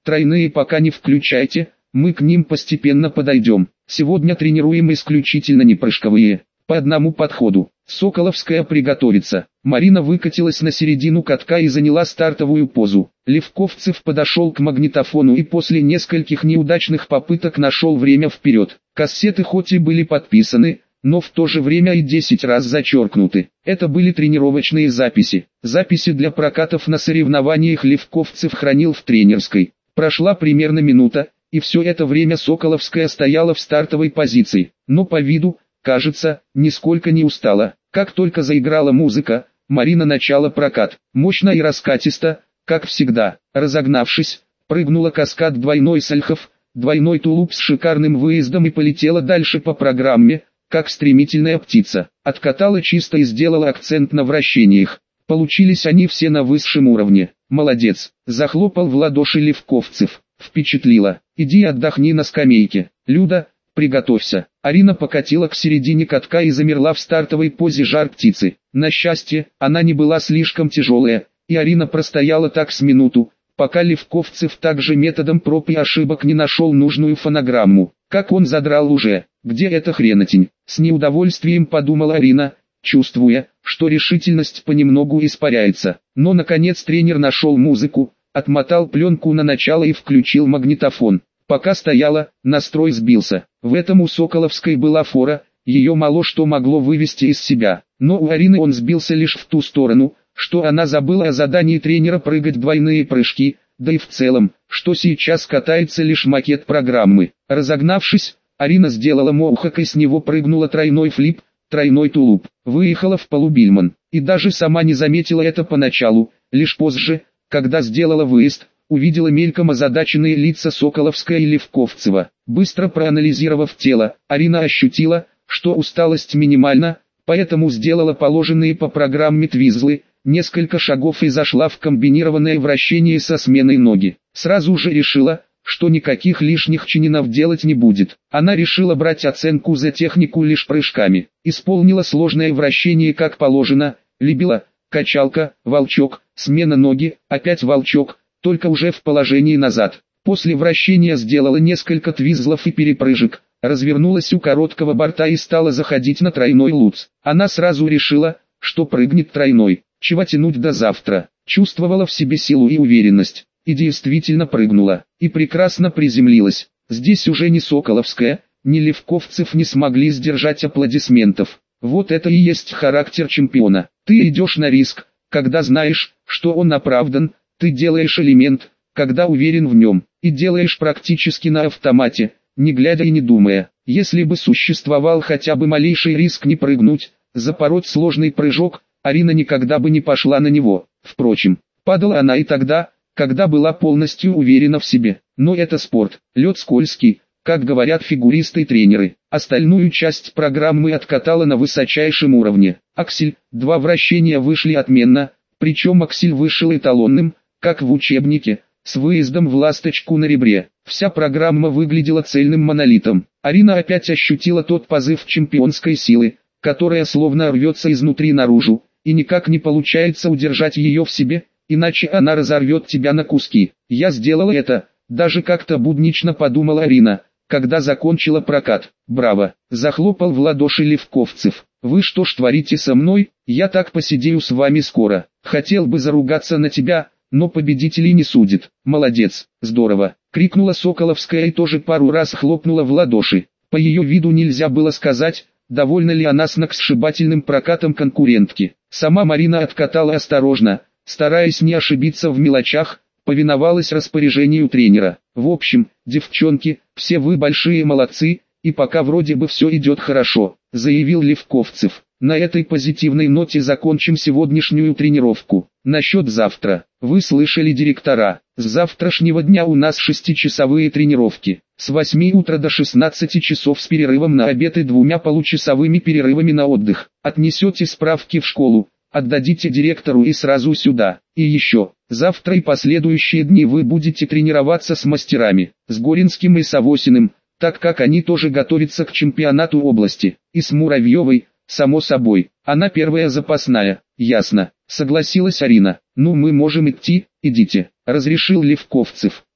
Тройные пока не включайте, мы к ним постепенно подойдем. Сегодня тренируем исключительно непрыжковые, по одному подходу. Соколовская приготовится. Марина выкатилась на середину катка и заняла стартовую позу. Левковцев подошел к магнитофону и после нескольких неудачных попыток нашел время вперед. Кассеты хоть и были подписаны, но в то же время и десять раз зачеркнуты. Это были тренировочные записи. Записи для прокатов на соревнованиях Левковцев хранил в тренерской. Прошла примерно минута, и все это время Соколовская стояла в стартовой позиции, но по виду, кажется, нисколько не устала. Как только заиграла музыка, Марина начала прокат. Мощно и раскатисто, как всегда. Разогнавшись, прыгнула каскад двойной сальхов, двойной тулуп с шикарным выездом и полетела дальше по программе, как стремительная птица. Откатала чисто и сделала акцент на вращениях. Получились они все на высшем уровне. Молодец, захлопал в ладоши Левковцев. Впечатлила. Иди отдохни на скамейке. Люда, приготовься. Арина покатила к середине катка и замерла в стартовой позе жар птицы. На счастье, она не была слишком тяжелая, и Арина простояла так с минуту, пока Левковцев также методом проб и ошибок не нашел нужную фонограмму. Как он задрал уже, где эта хренотень? С неудовольствием подумала Арина, чувствуя, что решительность понемногу испаряется. Но наконец тренер нашел музыку, отмотал пленку на начало и включил магнитофон. Пока стояла, настрой сбился. В этом у Соколовской была фора, ее мало что могло вывести из себя. Но у Арины он сбился лишь в ту сторону, что она забыла о задании тренера прыгать двойные прыжки, да и в целом, что сейчас катается лишь макет программы. Разогнавшись, Арина сделала моухак и с него прыгнула тройной флип, тройной тулуп. Выехала в полубильман, и даже сама не заметила это поначалу, лишь позже, когда сделала выезд, увидела мельком озадаченные лица Соколовская и Левковцева. Быстро проанализировав тело, Арина ощутила, что усталость минимальна, поэтому сделала положенные по программе твизлы, несколько шагов и зашла в комбинированное вращение со сменой ноги. Сразу же решила, что никаких лишних чининов делать не будет. Она решила брать оценку за технику лишь прыжками. Исполнила сложное вращение как положено, либила, качалка, волчок, смена ноги, опять волчок, только уже в положении назад. После вращения сделала несколько твизлов и перепрыжек, развернулась у короткого борта и стала заходить на тройной луц. Она сразу решила, что прыгнет тройной. Чего тянуть до завтра? Чувствовала в себе силу и уверенность. И действительно прыгнула. И прекрасно приземлилась. Здесь уже ни Соколовская, ни Левковцев не смогли сдержать аплодисментов. Вот это и есть характер чемпиона. Ты идешь на риск, когда знаешь, что он оправдан. Ты делаешь элемент, когда уверен в нем. И делаешь практически на автомате, не глядя и не думая. Если бы существовал хотя бы малейший риск не прыгнуть, запороть сложный прыжок, Арина никогда бы не пошла на него. Впрочем, падала она и тогда, когда была полностью уверена в себе. Но это спорт, лед скользкий, как говорят фигуристы и тренеры. Остальную часть программы откатала на высочайшем уровне. Аксель, два вращения вышли отменно, причем аксель вышел эталонным, как в учебнике, с выездом в ласточку на ребре. Вся программа выглядела цельным монолитом. Арина опять ощутила тот позыв чемпионской силы, которая словно рвется изнутри наружу, и никак не получается удержать ее в себе, иначе она разорвет тебя на куски. Я сделала это, даже как-то буднично подумала Арина, когда закончила прокат. Браво! Захлопал в ладоши Левковцев. Вы что ж творите со мной? Я так посидею с вами скоро. Хотел бы заругаться на тебя, но победителей не судит. Молодец, здорово! Крикнула Соколовская и тоже пару раз хлопнула в ладоши. По ее виду нельзя было сказать, довольна ли она сногсшибательным прокатом конкурентки. Сама Марина откатала осторожно, стараясь не ошибиться в мелочах, повиновалась распоряжению тренера. В общем, девчонки, все вы большие молодцы, и пока вроде бы все идет хорошо, заявил Левковцев. На этой позитивной ноте закончим сегодняшнюю тренировку. Насчет завтра. Вы слышали директора. С завтрашнего дня у нас шестичасовые тренировки. С восьми утра до шестнадцати часов с перерывом на обед и двумя получасовыми перерывами на отдых. Отнесете справки в школу, отдадите директору и сразу сюда. И еще, завтра и последующие дни вы будете тренироваться с мастерами, с Горинским и Савосиным, так как они тоже готовятся к чемпионату области. И с Муравьевой, само собой, она первая запасная. Ясно, согласилась Арина. Ну мы можем идти, идите, разрешил Левковцев.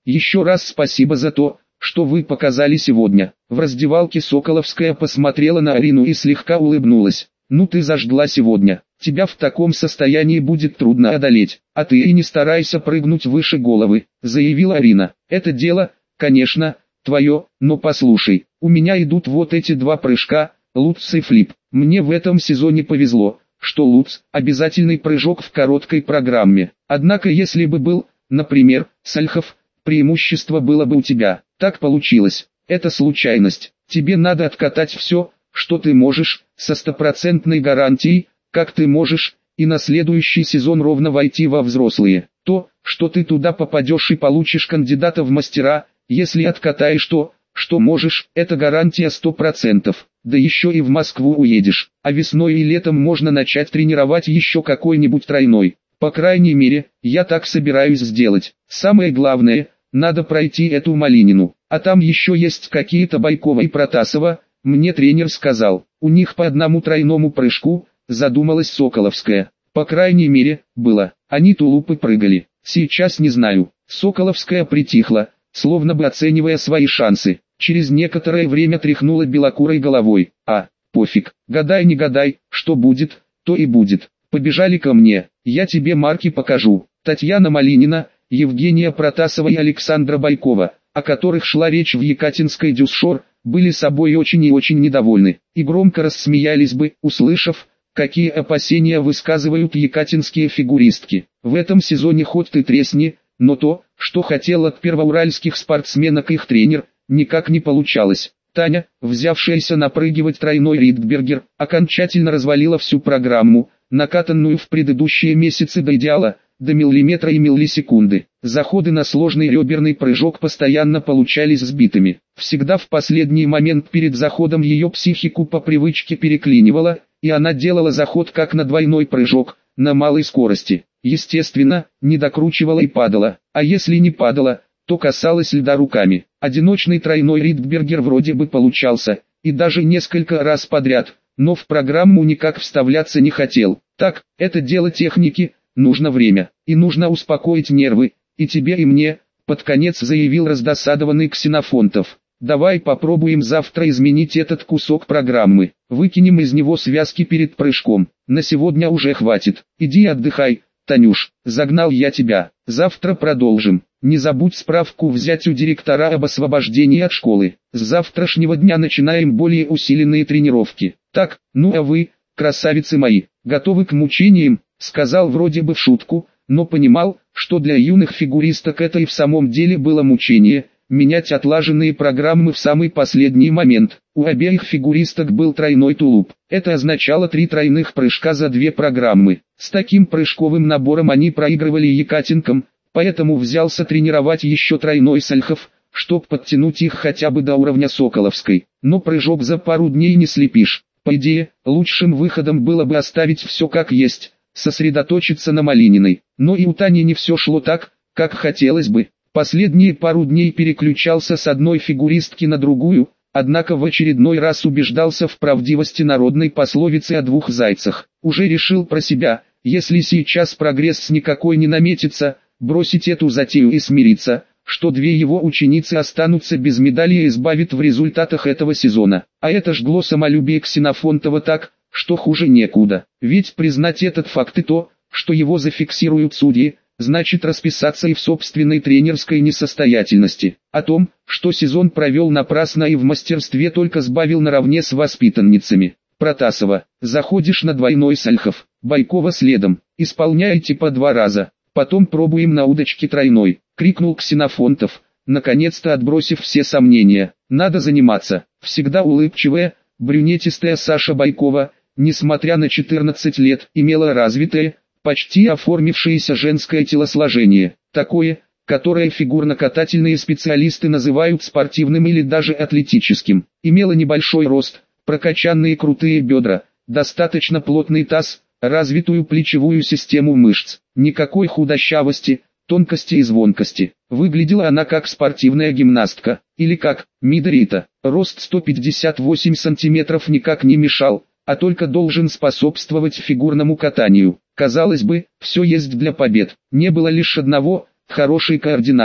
Еще раз спасибо за то, что вы показали сегодня. В раздевалке Соколовская посмотрела на Арину и слегка улыбнулась. Ну ты зажгла сегодня. Тебя в таком состоянии будет трудно одолеть. А ты и не старайся прыгнуть выше головы, заявила Арина. Это дело, конечно, твое, но послушай, у меня идут вот эти два прыжка, лутс и флип. Мне в этом сезоне повезло, что лутс – обязательный прыжок в короткой программе. Однако если бы был, например, сальхов, преимущество было бы у тебя. Так получилось. Это случайность. Тебе надо откатать все, что ты можешь, со стопроцентной гарантией, как ты можешь, и на следующий сезон ровно войти во взрослые. То, что ты туда попадешь и получишь кандидата в мастера, если откатаешь то, что можешь, это гарантия сто процентов. Да еще и в Москву уедешь. А весной и летом можно начать тренировать еще какой-нибудь тройной. По крайней мере, я так собираюсь сделать. Самое главное, надо пройти эту Малинину. А там еще есть какие-то Байкова и Протасова, мне тренер сказал. У них по одному тройному прыжку, задумалась Соколовская. По крайней мере, было. Они тулупы прыгали. Сейчас не знаю. Соколовская притихла, словно бы оценивая свои шансы. Через некоторое время тряхнула белокурой головой. А, пофиг, гадай не гадай, что будет, то и будет. Побежали ко мне, я тебе марки покажу. Татьяна Малинина, Евгения Протасова и Александра Байкова, о которых шла речь в Екатинской Дюсшор, были собой очень и очень недовольны, и громко рассмеялись бы, услышав, какие опасения высказывают екатинские фигуристки. В этом сезоне хоть ты тресни, но то, что хотел от первоуральских спортсменок их тренер, никак не получалось. Таня, взявшаяся напрыгивать тройной Ридбергер, окончательно развалила всю программу, накатанную в предыдущие месяцы до идеала, до миллиметра и миллисекунды. Заходы на сложный реберный прыжок постоянно получались сбитыми. Всегда в последний момент перед заходом ее психику по привычке переклинивало, и она делала заход как на двойной прыжок, на малой скорости. Естественно, не докручивала и падала, а если не падала, то касалась льда руками. Одиночный тройной Ридбергер вроде бы получался, и даже несколько раз подряд, но в программу никак вставляться не хотел. Так, это дело техники, нужно время, и нужно успокоить нервы, и тебе и мне, под конец заявил раздосадованный Ксенофонтов. Давай попробуем завтра изменить этот кусок программы, выкинем из него связки перед прыжком, на сегодня уже хватит, иди отдыхай, Танюш, загнал я тебя, завтра продолжим. Не забудь справку взять у директора об освобождении от школы. С завтрашнего дня начинаем более усиленные тренировки. Так, ну а вы, красавицы мои, готовы к мучениям, сказал вроде бы в шутку, но понимал, что для юных фигуристок это и в самом деле было мучение, менять отлаженные программы в самый последний момент. У обеих фигуристок был тройной тулуп. Это означало три тройных прыжка за две программы. С таким прыжковым набором они проигрывали екатинкам, поэтому взялся тренировать еще тройной сальхов, чтоб подтянуть их хотя бы до уровня Соколовской. Но прыжок за пару дней не слепишь. По идее, лучшим выходом было бы оставить все как есть, сосредоточиться на Малининой. Но и у Тани не все шло так, как хотелось бы. Последние пару дней переключался с одной фигуристки на другую, однако в очередной раз убеждался в правдивости народной пословицы о двух зайцах. Уже решил про себя, если сейчас прогресс никакой не наметится, бросить эту затею и смириться, что две его ученицы останутся без медали и избавит в результатах этого сезона. А это жгло самолюбие Ксенофонтова так, что хуже некуда. Ведь признать этот факт и то, что его зафиксируют судьи, значит расписаться и в собственной тренерской несостоятельности. О том, что сезон провел напрасно и в мастерстве только сбавил наравне с воспитанницами. Протасова, заходишь на двойной сальхов, Байкова следом, исполняйте по два раза. Потом пробуем на удочке тройной, крикнул Ксенофонтов, наконец-то отбросив все сомнения. Надо заниматься. Всегда улыбчивая, брюнетистая Саша Байкова, несмотря на четырнадцать лет, имела развитое, почти оформившееся женское телосложение, такое, которое фигурно-катательные специалисты называют спортивным или даже атлетическим. Имела небольшой рост, прокачанные крутые бедра, достаточно плотный таз, развитую плечевую систему мышц, никакой худощавости, тонкости и звонкости. Выглядела она как спортивная гимнастка, или как Мидорита. Рост сто пятьдесят восемь сантиметров никак не мешал, а только должен способствовать фигурному катанию. Казалось бы, все есть для побед. Не было лишь одного – хорошей координации.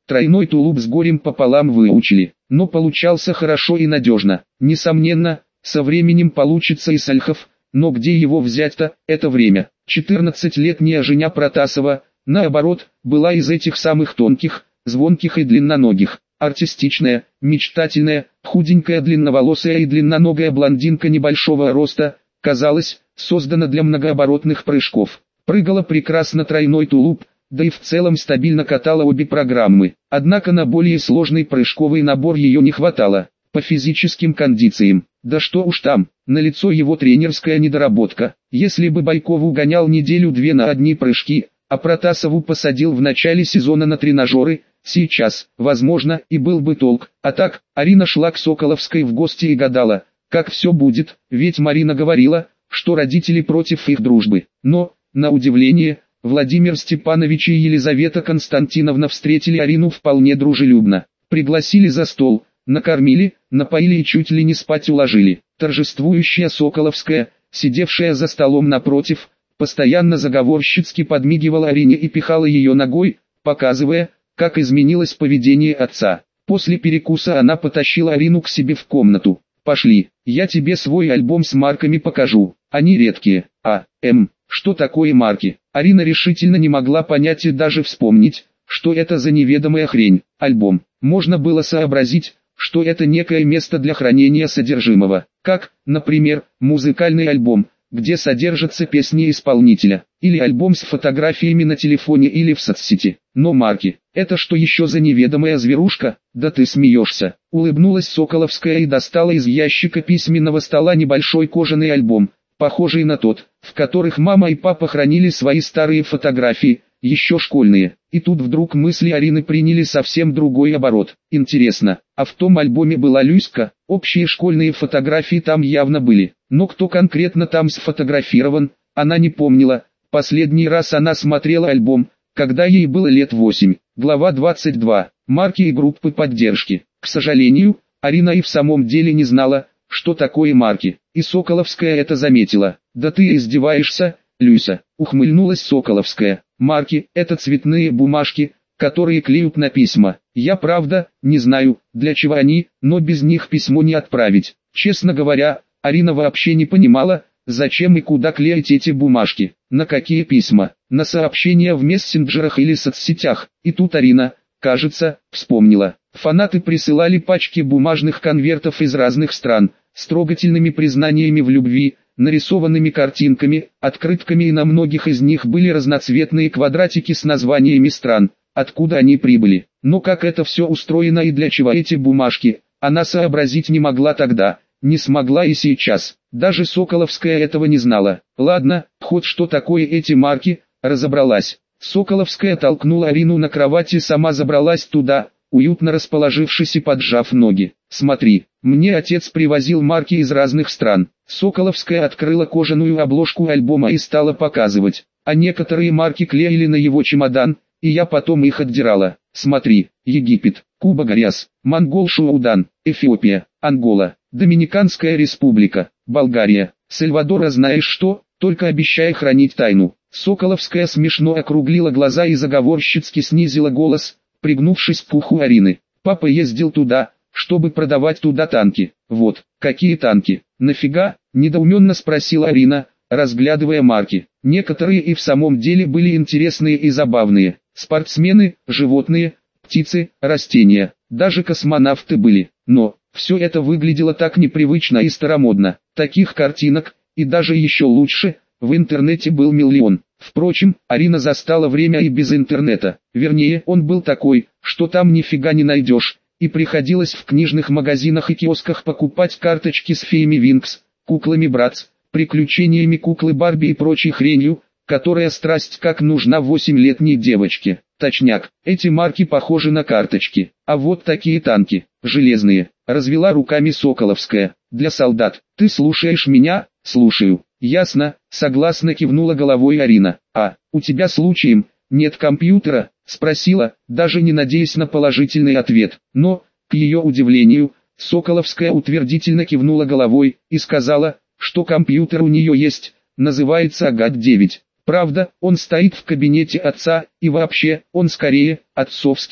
Тройной тулуп с горем пополам выучили, но получался хорошо и надежно. Несомненно, со временем получится и Сальхов, но где его взять-то, это время. четырнадцатилетняя Женя Протасова, наоборот, была из этих самых тонких, звонких и длинноногих. Артистичная, мечтательная, худенькая длинноволосая и длинноногая блондинка небольшого роста, казалось, создана для многооборотных прыжков. Прыгала прекрасно тройной тулуп, да и в целом стабильно катала обе программы. Однако на более сложный прыжковый набор ее не хватало, по физическим кондициям. Да что уж там, налицо его тренерская недоработка. Если бы Байкову гонял неделю-две на одни прыжки, а Протасову посадил в начале сезона на тренажеры, сейчас, возможно, и был бы толк. А так, Арина шла к Соколовской в гости и гадала, как все будет, ведь Марина говорила, что родители против их дружбы. Но, на удивление, Владимир Степанович и Елизавета Константиновна встретили Арину вполне дружелюбно. Пригласили за стол, накормили, напоили и чуть ли не спать уложили. Торжествующая Соколовская, сидевшая за столом напротив, постоянно заговорщицки подмигивала Арине и пихала ее ногой, показывая, как изменилось поведение отца. После перекуса она потащила Арину к себе в комнату. «Пошли, я тебе свой альбом с марками покажу, они редкие». «А, эм, что такое марки?» Арина решительно не могла понять и даже вспомнить, что это за неведомая хрень. Альбом. Можно было сообразить, что это некое место для хранения содержимого, как, например, музыкальный альбом, где содержатся песни исполнителя, или альбом с фотографиями на телефоне или в соцсети. Но марки, это что еще за неведомая зверушка? Да ты смеешься. Улыбнулась Соколовская и достала из ящика письменного стола небольшой кожаный альбом, похожий на тот, в которых мама и папа хранили свои старые фотографии, еще школьные. И тут вдруг мысли Арины приняли совсем другой оборот. Интересно, а в том альбоме была Люська? Общие школьные фотографии там явно были, но кто конкретно там сфотографирован, она не помнила. Последний раз она смотрела альбом, когда ей было лет восемь. Глава двадцать два. Марки и группы поддержки. К сожалению, Арина и в самом деле не знала, что такое марки, и Соколовская это заметила. «Да ты издеваешься, Люся», — ухмыльнулась Соколовская. «Марки — это цветные бумажки, которые клеют на письма. Я правда, не знаю, для чего они, но без них письмо не отправить». Честно говоря, Арина вообще не понимала, зачем и куда клеить эти бумажки, на какие письма, на сообщения в мессенджерах или соцсетях. И тут Арина, кажется, вспомнила. Фанаты присылали пачки бумажных конвертов из разных стран, с трогательными признаниями в любви, нарисованными картинками, открытками, и на многих из них были разноцветные квадратики с названиями стран, откуда они прибыли. Но как это все устроено и для чего эти бумажки, она сообразить не могла тогда, не смогла и сейчас. Даже Соколовская этого не знала. Ладно, хоть что такое эти марки, разобралась. Соколовская толкнула Арину на кровати и сама забралась туда, уютно расположившись и поджав ноги. «Смотри, мне отец привозил марки из разных стран». Соколовская открыла кожаную обложку альбома и стала показывать. А некоторые марки клеили на его чемодан, и я потом их отдирала. «Смотри, Египет, Куба Гряз, Монгол Шуудан, Эфиопия, Ангола, Доминиканская республика, Болгария, Сальвадора. Знаешь что, только обещай хранить тайну». Соколовская смешно округлила глаза и заговорщицки снизила голос, пригнувшись к уху Арины. «Папа ездил туда, чтобы продавать туда танки». «Вот, какие танки? Нафига?» – недоуменно спросила Арина, разглядывая марки. Некоторые и в самом деле были интересные и забавные. Спортсмены, животные, птицы, растения, даже космонавты были. Но, все это выглядело так непривычно и старомодно. Таких картинок, и даже еще лучше, в интернете был миллион. Впрочем, Арина застала время и без интернета. Вернее, он был такой, что там нифига не найдешь, и приходилось в книжных магазинах и киосках покупать карточки с феями Винкс, куклами Братц, приключениями куклы Барби и прочей хренью, которая страсть как нужна восьмилетней девочке. Точняк, эти марки похожи на карточки. А вот такие танки, железные, развела руками Соколовская. «Для солдат. Ты слушаешь меня?» «Слушаю». «Ясно», согласно кивнула головой Арина. «А, у тебя случаем нет компьютера?» Спросила, даже не надеясь на положительный ответ. Но, к ее удивлению, Соколовская утвердительно кивнула головой и сказала, что компьютер у нее есть, называется Агат девять. Правда, он стоит в кабинете отца, и вообще, он скорее, отцовский,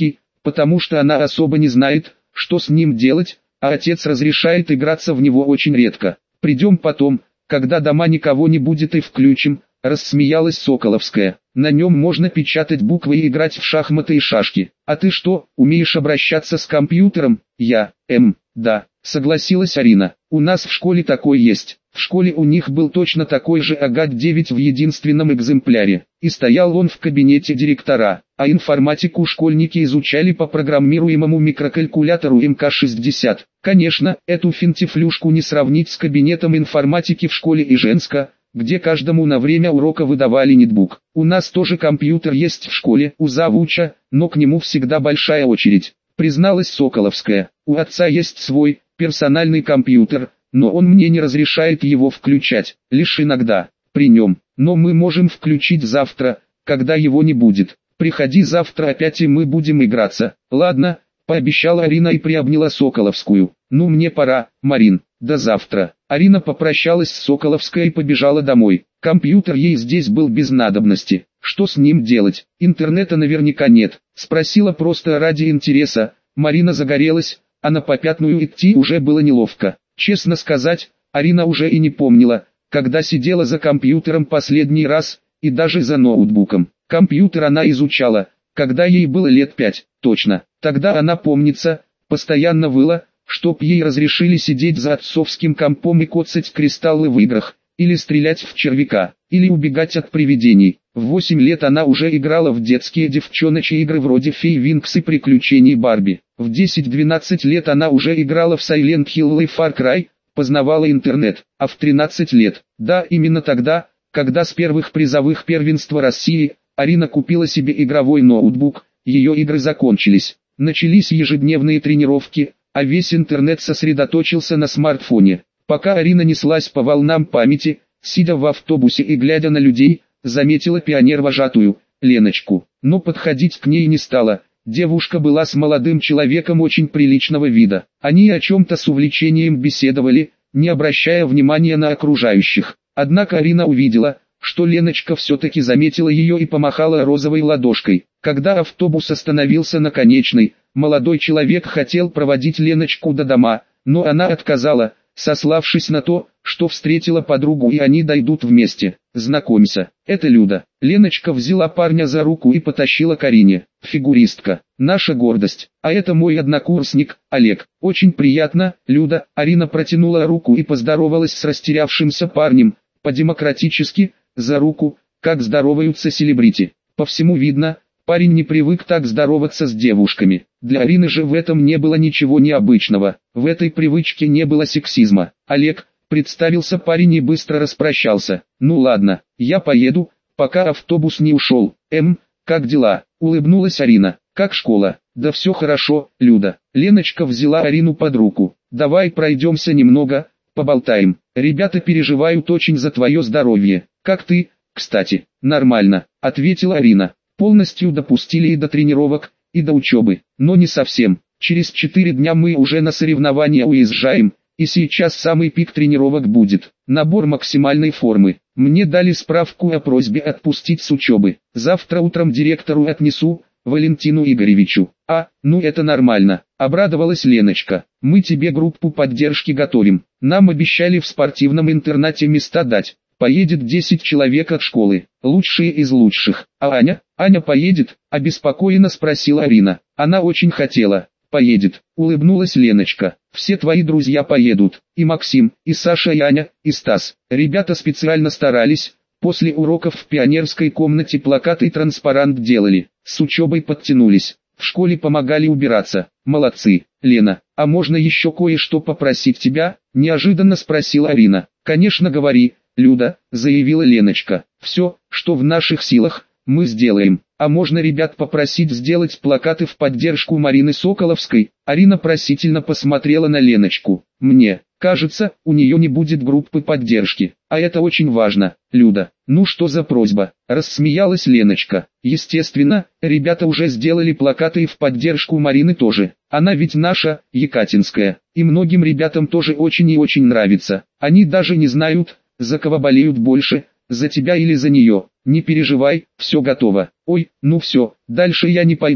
потому что она особо не знает, что с ним делать, а отец разрешает играться в него очень редко. Придем потом, когда дома никого не будет и включим, рассмеялась Соколовская. На нем можно печатать буквы и играть в шахматы и шашки. А ты что, умеешь обращаться с компьютером? Я, эм, да, согласилась Арина. У нас в школе такой есть. В школе у них был точно такой же Агат девять в единственном экземпляре. И стоял он в кабинете директора. А информатику школьники изучали по программируемому микрокалькулятору эм ка шестьдесят. Конечно, эту финтифлюшку не сравнить с кабинетом информатики в школе Иженска, где каждому на время урока выдавали ноутбук. У нас тоже компьютер есть в школе, у завуча, но к нему всегда большая очередь, призналась Соколовская. У отца есть свой, персональный компьютер, но он мне не разрешает его включать, лишь иногда, при нем. Но мы можем включить завтра, когда его не будет. Приходи завтра опять и мы будем играться. Ладно, пообещала Арина и приобняла Соколовскую. Ну мне пора, Марин, до завтра. Арина попрощалась с Соколовской и побежала домой. Компьютер ей здесь был без надобности. Что с ним делать? Интернета наверняка нет. Спросила просто ради интереса. Марина загорелась, а на попятную идти уже было неловко. Честно сказать, Арина уже и не помнила, когда сидела за компьютером последний раз, и даже за ноутбуком. Компьютер она изучала, когда ей было лет пять, точно. Тогда она, помнится, постоянно выла, чтоб ей разрешили сидеть за отцовским компом и коцать кристаллы в играх, или стрелять в червяка, или убегать от привидений. В восемь лет она уже играла в детские девчоночьи игры вроде Фей Винкс и Приключений Барби. В десять-двенадцать лет она уже играла в Silent Hill и Far Cry, познавала интернет, а в тринадцать лет, да именно тогда, когда с первых призовых первенства России, Арина купила себе игровой ноутбук, ее игры закончились. Начались ежедневные тренировки, а весь интернет сосредоточился на смартфоне. Пока Арина неслась по волнам памяти, сидя в автобусе и глядя на людей, заметила пионер-вожатую, Леночку, но подходить к ней не стала. Девушка была с молодым человеком очень приличного вида. Они о чем-то с увлечением беседовали, не обращая внимания на окружающих. Однако Арина увидела, что Леночка все-таки заметила ее и помахала розовой ладошкой. Когда автобус остановился на конечной, молодой человек хотел проводить Леночку до дома, но она отказала, сославшись на то, что встретила подругу и они дойдут вместе. «Знакомься, это Люда». Леночка взяла парня за руку и потащила к Арине. «Фигуристка, наша гордость, а это мой однокурсник, Олег. Очень приятно, Люда». Арина протянула руку и поздоровалась с растерявшимся парнем, по-демократически, за руку, как здороваются селебрити. По всему видно, парень не привык так здороваться с девушками. Для Арины же в этом не было ничего необычного, в этой привычке не было сексизма. «Олег», представился парень и быстро распрощался. «Ну ладно, я поеду, пока автобус не ушел». «Эм, как дела?» — улыбнулась Арина. «Как школа?» «Да все хорошо, Люда». Леночка взяла Арину под руку. «Давай пройдемся немного, поболтаем. Ребята переживают очень за твое здоровье. Как ты, кстати?» «Нормально», — ответила Арина. «Полностью допустили и до тренировок, и до учебы, но не совсем. Через четыре дня мы уже на соревнования уезжаем, и сейчас самый пик тренировок будет. Набор максимальной формы. Мне дали справку о просьбе отпустить с учебы. Завтра утром директору отнесу, Валентину Игоревичу». «А, ну это нормально», — обрадовалась Леночка. «Мы тебе группу поддержки готовим. Нам обещали в спортивном интернате места дать. Поедет десять человек от школы, лучшие из лучших. А Аня? Аня поедет?» — обеспокоенно спросила Арина. «Она очень хотела». «Поедет», — улыбнулась Леночка. «Все твои друзья поедут, и Максим, и Саша, и Аня, и Стас. Ребята специально старались, после уроков в пионерской комнате плакаты и транспарант делали, с учебой подтянулись, в школе помогали убираться. Молодцы, Лена. А можно еще кое-что попросить тебя?» — неожиданно спросила Арина. «Конечно, говори, Люда», — заявила Леночка. «Все, что в наших силах, мы сделаем. А можно ребят попросить сделать плакаты в поддержку Марины Соколовской?» Арина просительно посмотрела на Леночку. «Мне кажется, у нее не будет группы поддержки, а это очень важно, Люда». «Ну что за просьба?» — рассмеялась Леночка. «Естественно, ребята уже сделали плакаты и в поддержку Марины тоже. Она ведь наша, Екатинская, и многим ребятам тоже очень и очень нравится. Они даже не знают, за кого болеют больше, за тебя или за нее. Не переживай, все готово». «Ой, ну все, дальше я не пойду»,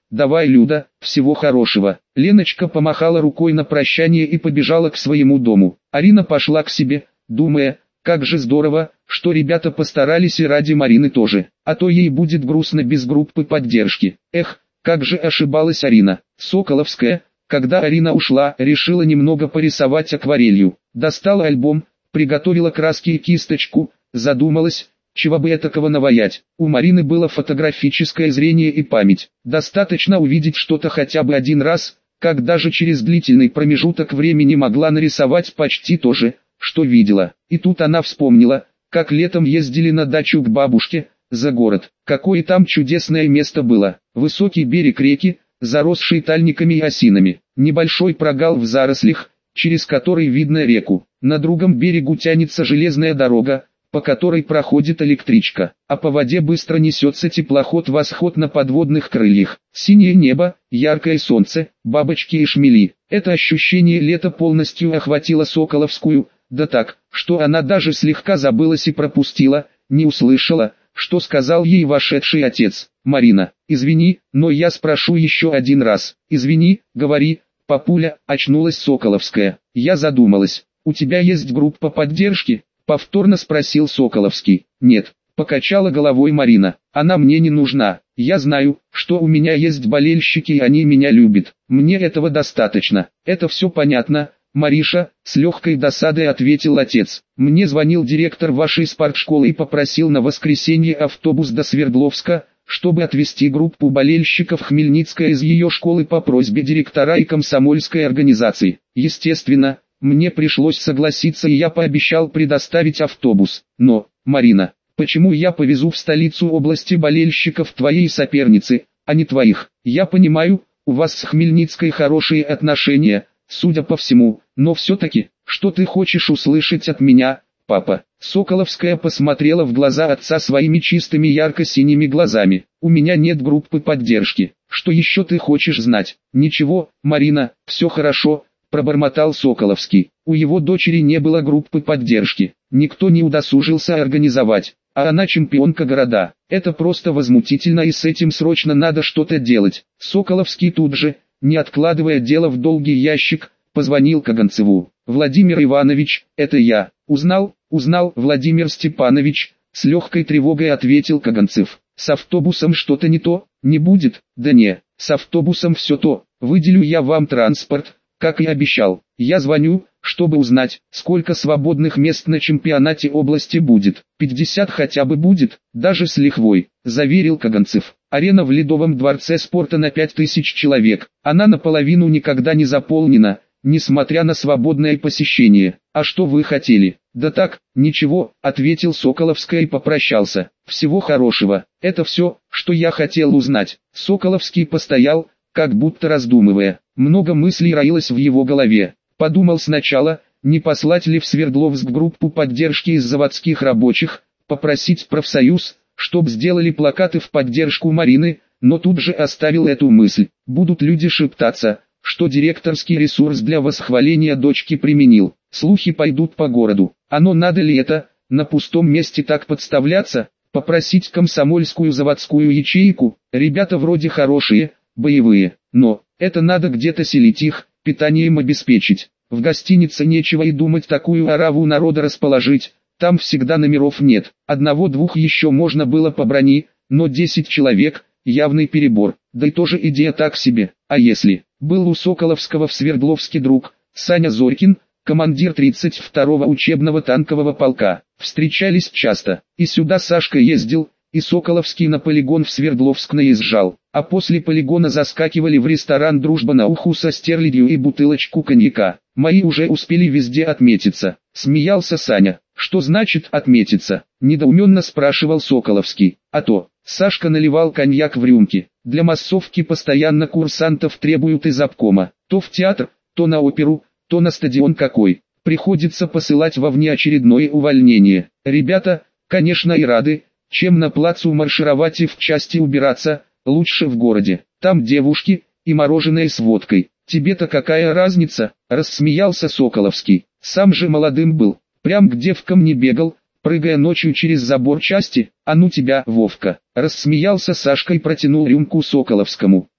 давай, Люда, всего хорошего. Леночка помахала рукой на прощание и побежала к своему дому. Арина пошла к себе, думая, как же здорово, что ребята постарались и ради Марины тоже, а то ей будет грустно без группы поддержки. Эх, как же ошибалась Арина. Соколовская, когда Арина ушла, решила немного порисовать акварелью. Достала альбом, приготовила краски и кисточку, задумалась, чего бы этакого наваять. У Марины было фотографическое зрение и память. Достаточно увидеть что-то хотя бы один раз, как даже через длительный промежуток времени могла нарисовать почти то же, что видела. И тут она вспомнила, как летом ездили на дачу к бабушке, за город. Какое там чудесное место было. Высокий берег реки, заросший тальниками и осинами. Небольшой прогал в зарослях, через который видно реку. На другом берегу тянется железная дорога, по которой проходит электричка, а по воде быстро несется теплоход-восход на подводных крыльях. Синее небо, яркое солнце, бабочки и шмели. Это ощущение лета полностью охватило Соколовскую, да так, что она даже слегка забылась и пропустила, не услышала, что сказал ей вошедший отец. «Марина, извини, но я спрошу еще один раз». «Извини, говори, папуля», очнулась Соколовская. «Я задумалась, у тебя есть группа поддержки?» Повторно спросил Соколовский. «Нет», покачала головой Марина, «она мне не нужна. Я знаю, что у меня есть болельщики и они меня любят. Мне этого достаточно». «Это все понятно, Мариша», с легкой досадой ответил отец. «Мне звонил директор вашей спортшколы и попросил на воскресенье автобус до Свердловска, чтобы отвезти группу болельщиков Хмельницкая из ее школы по просьбе директора и комсомольской организации. Естественно, мне пришлось согласиться и я пообещал предоставить автобус. Но, Марина, почему я повезу в столицу области болельщиков твоей соперницы, а не твоих? Я понимаю, у вас с Хмельницкой хорошие отношения, судя по всему, но все-таки, что ты хочешь услышать от меня, папа?» Соколовская посмотрела в глаза отца своими чистыми ярко-синими глазами. «У меня нет группы поддержки. Что еще ты хочешь знать?» «Ничего, Марина, все хорошо», пробормотал Соколовский. У его дочери не было группы поддержки. Никто не удосужился организовать. А она чемпионка города. Это просто возмутительно и с этим срочно надо что-то делать. Соколовский тут же, не откладывая дело в долгий ящик, позвонил Каганцеву. «Владимир Иванович, это я. Узнал, узнал, Владимир Степанович», с легкой тревогой ответил Каганцев. «С автобусом что-то не то, не будет?» «Да не, с автобусом все то. Выделю я вам транспорт, как и обещал. Я звоню, чтобы узнать, сколько свободных мест на чемпионате области будет. пятьдесят хотя бы будет, даже с лихвой», заверил Каганцев. «Арена в Ледовом дворце спорта на пять тысяч человек. Она наполовину никогда не заполнена, несмотря на свободное посещение. А что вы хотели?» «Да так, ничего», ответил Соколовская и попрощался. «Всего хорошего. Это все, что я хотел узнать». Соколовский постоял, как будто раздумывая. Много мыслей роилось в его голове. Подумал сначала, не послать ли в Свердловск группу поддержки из заводских рабочих, попросить профсоюз, чтоб сделали плакаты в поддержку Марины, но тут же оставил эту мысль. Будут люди шептаться, что директорский ресурс для восхваления дочки применил. Слухи пойдут по городу. Оно надо ли это, на пустом месте так подставляться, попросить комсомольскую заводскую ячейку? Ребята вроде хорошие, боевые, но это надо где-то селить их, питанием обеспечить. В гостинице нечего и думать такую ораву народа расположить, там всегда номеров нет. Одного-двух еще можно было по брони, но десять человек – явный перебор, да и тоже идея так себе. А если, был у Соколовского в Свердловске друг, Саня Зорькин, командир тридцать второго учебного танкового полка, встречались часто, и сюда Сашка ездил, и Соколовский на полигон в Свердловск наезжал, а после полигона заскакивали в ресторан «Дружба» на уху со стерлядью и бутылочку коньяка. Мои уже успели везде отметиться. Смеялся Саня. «Что значит отметиться?» Недоуменно спрашивал Соколовский. А то, Сашка наливал коньяк в рюмки. Для массовки постоянно курсантов требуют из обкома. То в театр, то на оперу, то на стадион какой. Приходится посылать во внеочередное увольнение. Ребята, конечно, и рады, чем на плацу маршировать и в части убираться, лучше в городе. Там девушки и мороженое с водкой. «Тебе-то какая разница?» – рассмеялся Соколовский. «Сам же молодым был, прям к девкам не бегал, прыгая ночью через забор части. А ну тебя, Вовка!» – рассмеялся Сашка и протянул рюмку Соколовскому.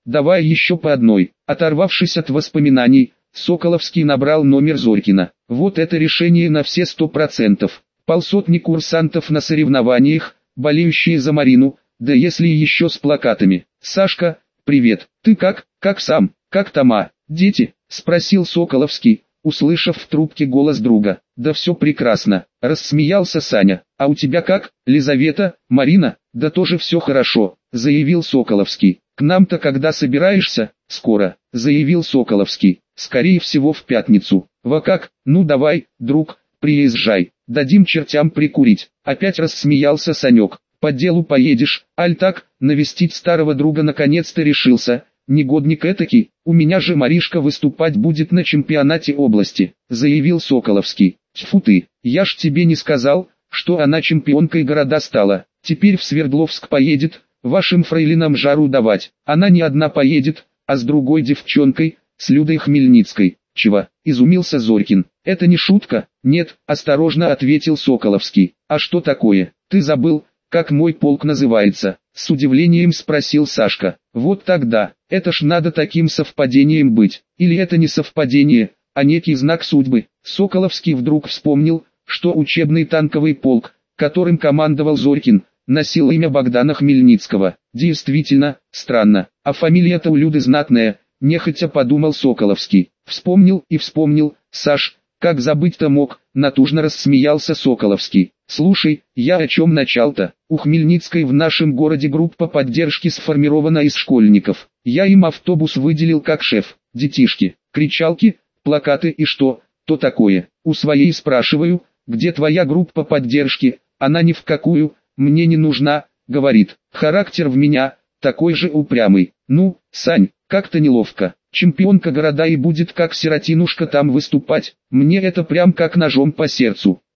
давай еще по одной. Оторвавшись от воспоминаний, Соколовский набрал номер Зорькина. Вот это решение на все сто процентов. Полсотни курсантов на соревнованиях, болеющие за Марину, да если еще с плакатами. «Сашка, привет, ты как, как сам, как Тома, дети?» — спросил Соколовский, услышав в трубке голос друга. «Да все прекрасно», — рассмеялся Саня. «А у тебя как, Лизавета, Марина?» «Да тоже все хорошо», — заявил Соколовский. «К нам-то когда собираешься?» «Скоро», — заявил Соколовский. «Скорее всего в пятницу». «Во как? Ну давай, друг, приезжай, дадим чертям прикурить». Опять рассмеялся Санек. «По делу поедешь, аль так, навестить старого друга наконец-то решился. Негодник этакий, у меня же Маришка выступать будет на чемпионате области», — заявил Соколовский. «Тьфу ты, я ж тебе не сказал, что она чемпионкой города стала. Теперь в Свердловск поедет, вашим фрейлинам жару давать. Она не одна поедет, а с другой девчонкой, с Людой Хмельницкой». «Чего?» — изумился Зорькин. «Это не шутка?» «Нет», — осторожно ответил Соколовский. «А что такое? Ты забыл, как мой полк называется?» — с удивлением спросил Сашка. «Вот тогда, это ж надо таким совпадением быть. Или это не совпадение, а некий знак судьбы?» Соколовский вдруг вспомнил, что учебный танковый полк, которым командовал Зорькин, носил имя Богдана Хмельницкого. Действительно, странно, а фамилия-то у Люды знатная, нехотя подумал Соколовский. Вспомнил и вспомнил. «Саш, как забыть-то мог?» — натужно рассмеялся Соколовский. «Слушай, я о чем начал-то? У Хмельницкой в нашем городе группа поддержки сформирована из школьников. Я им автобус выделил как шеф. Детишки, кричалки, плакаты и что, то такое. У своей спрашиваю, где твоя группа поддержки? Она ни в какую, мне не нужна, говорит. Характер в меня такой же упрямый. Ну, Сань, как-то неловко. Чемпионка города и будет как сиротинушка там выступать. Мне это прям как ножом по сердцу».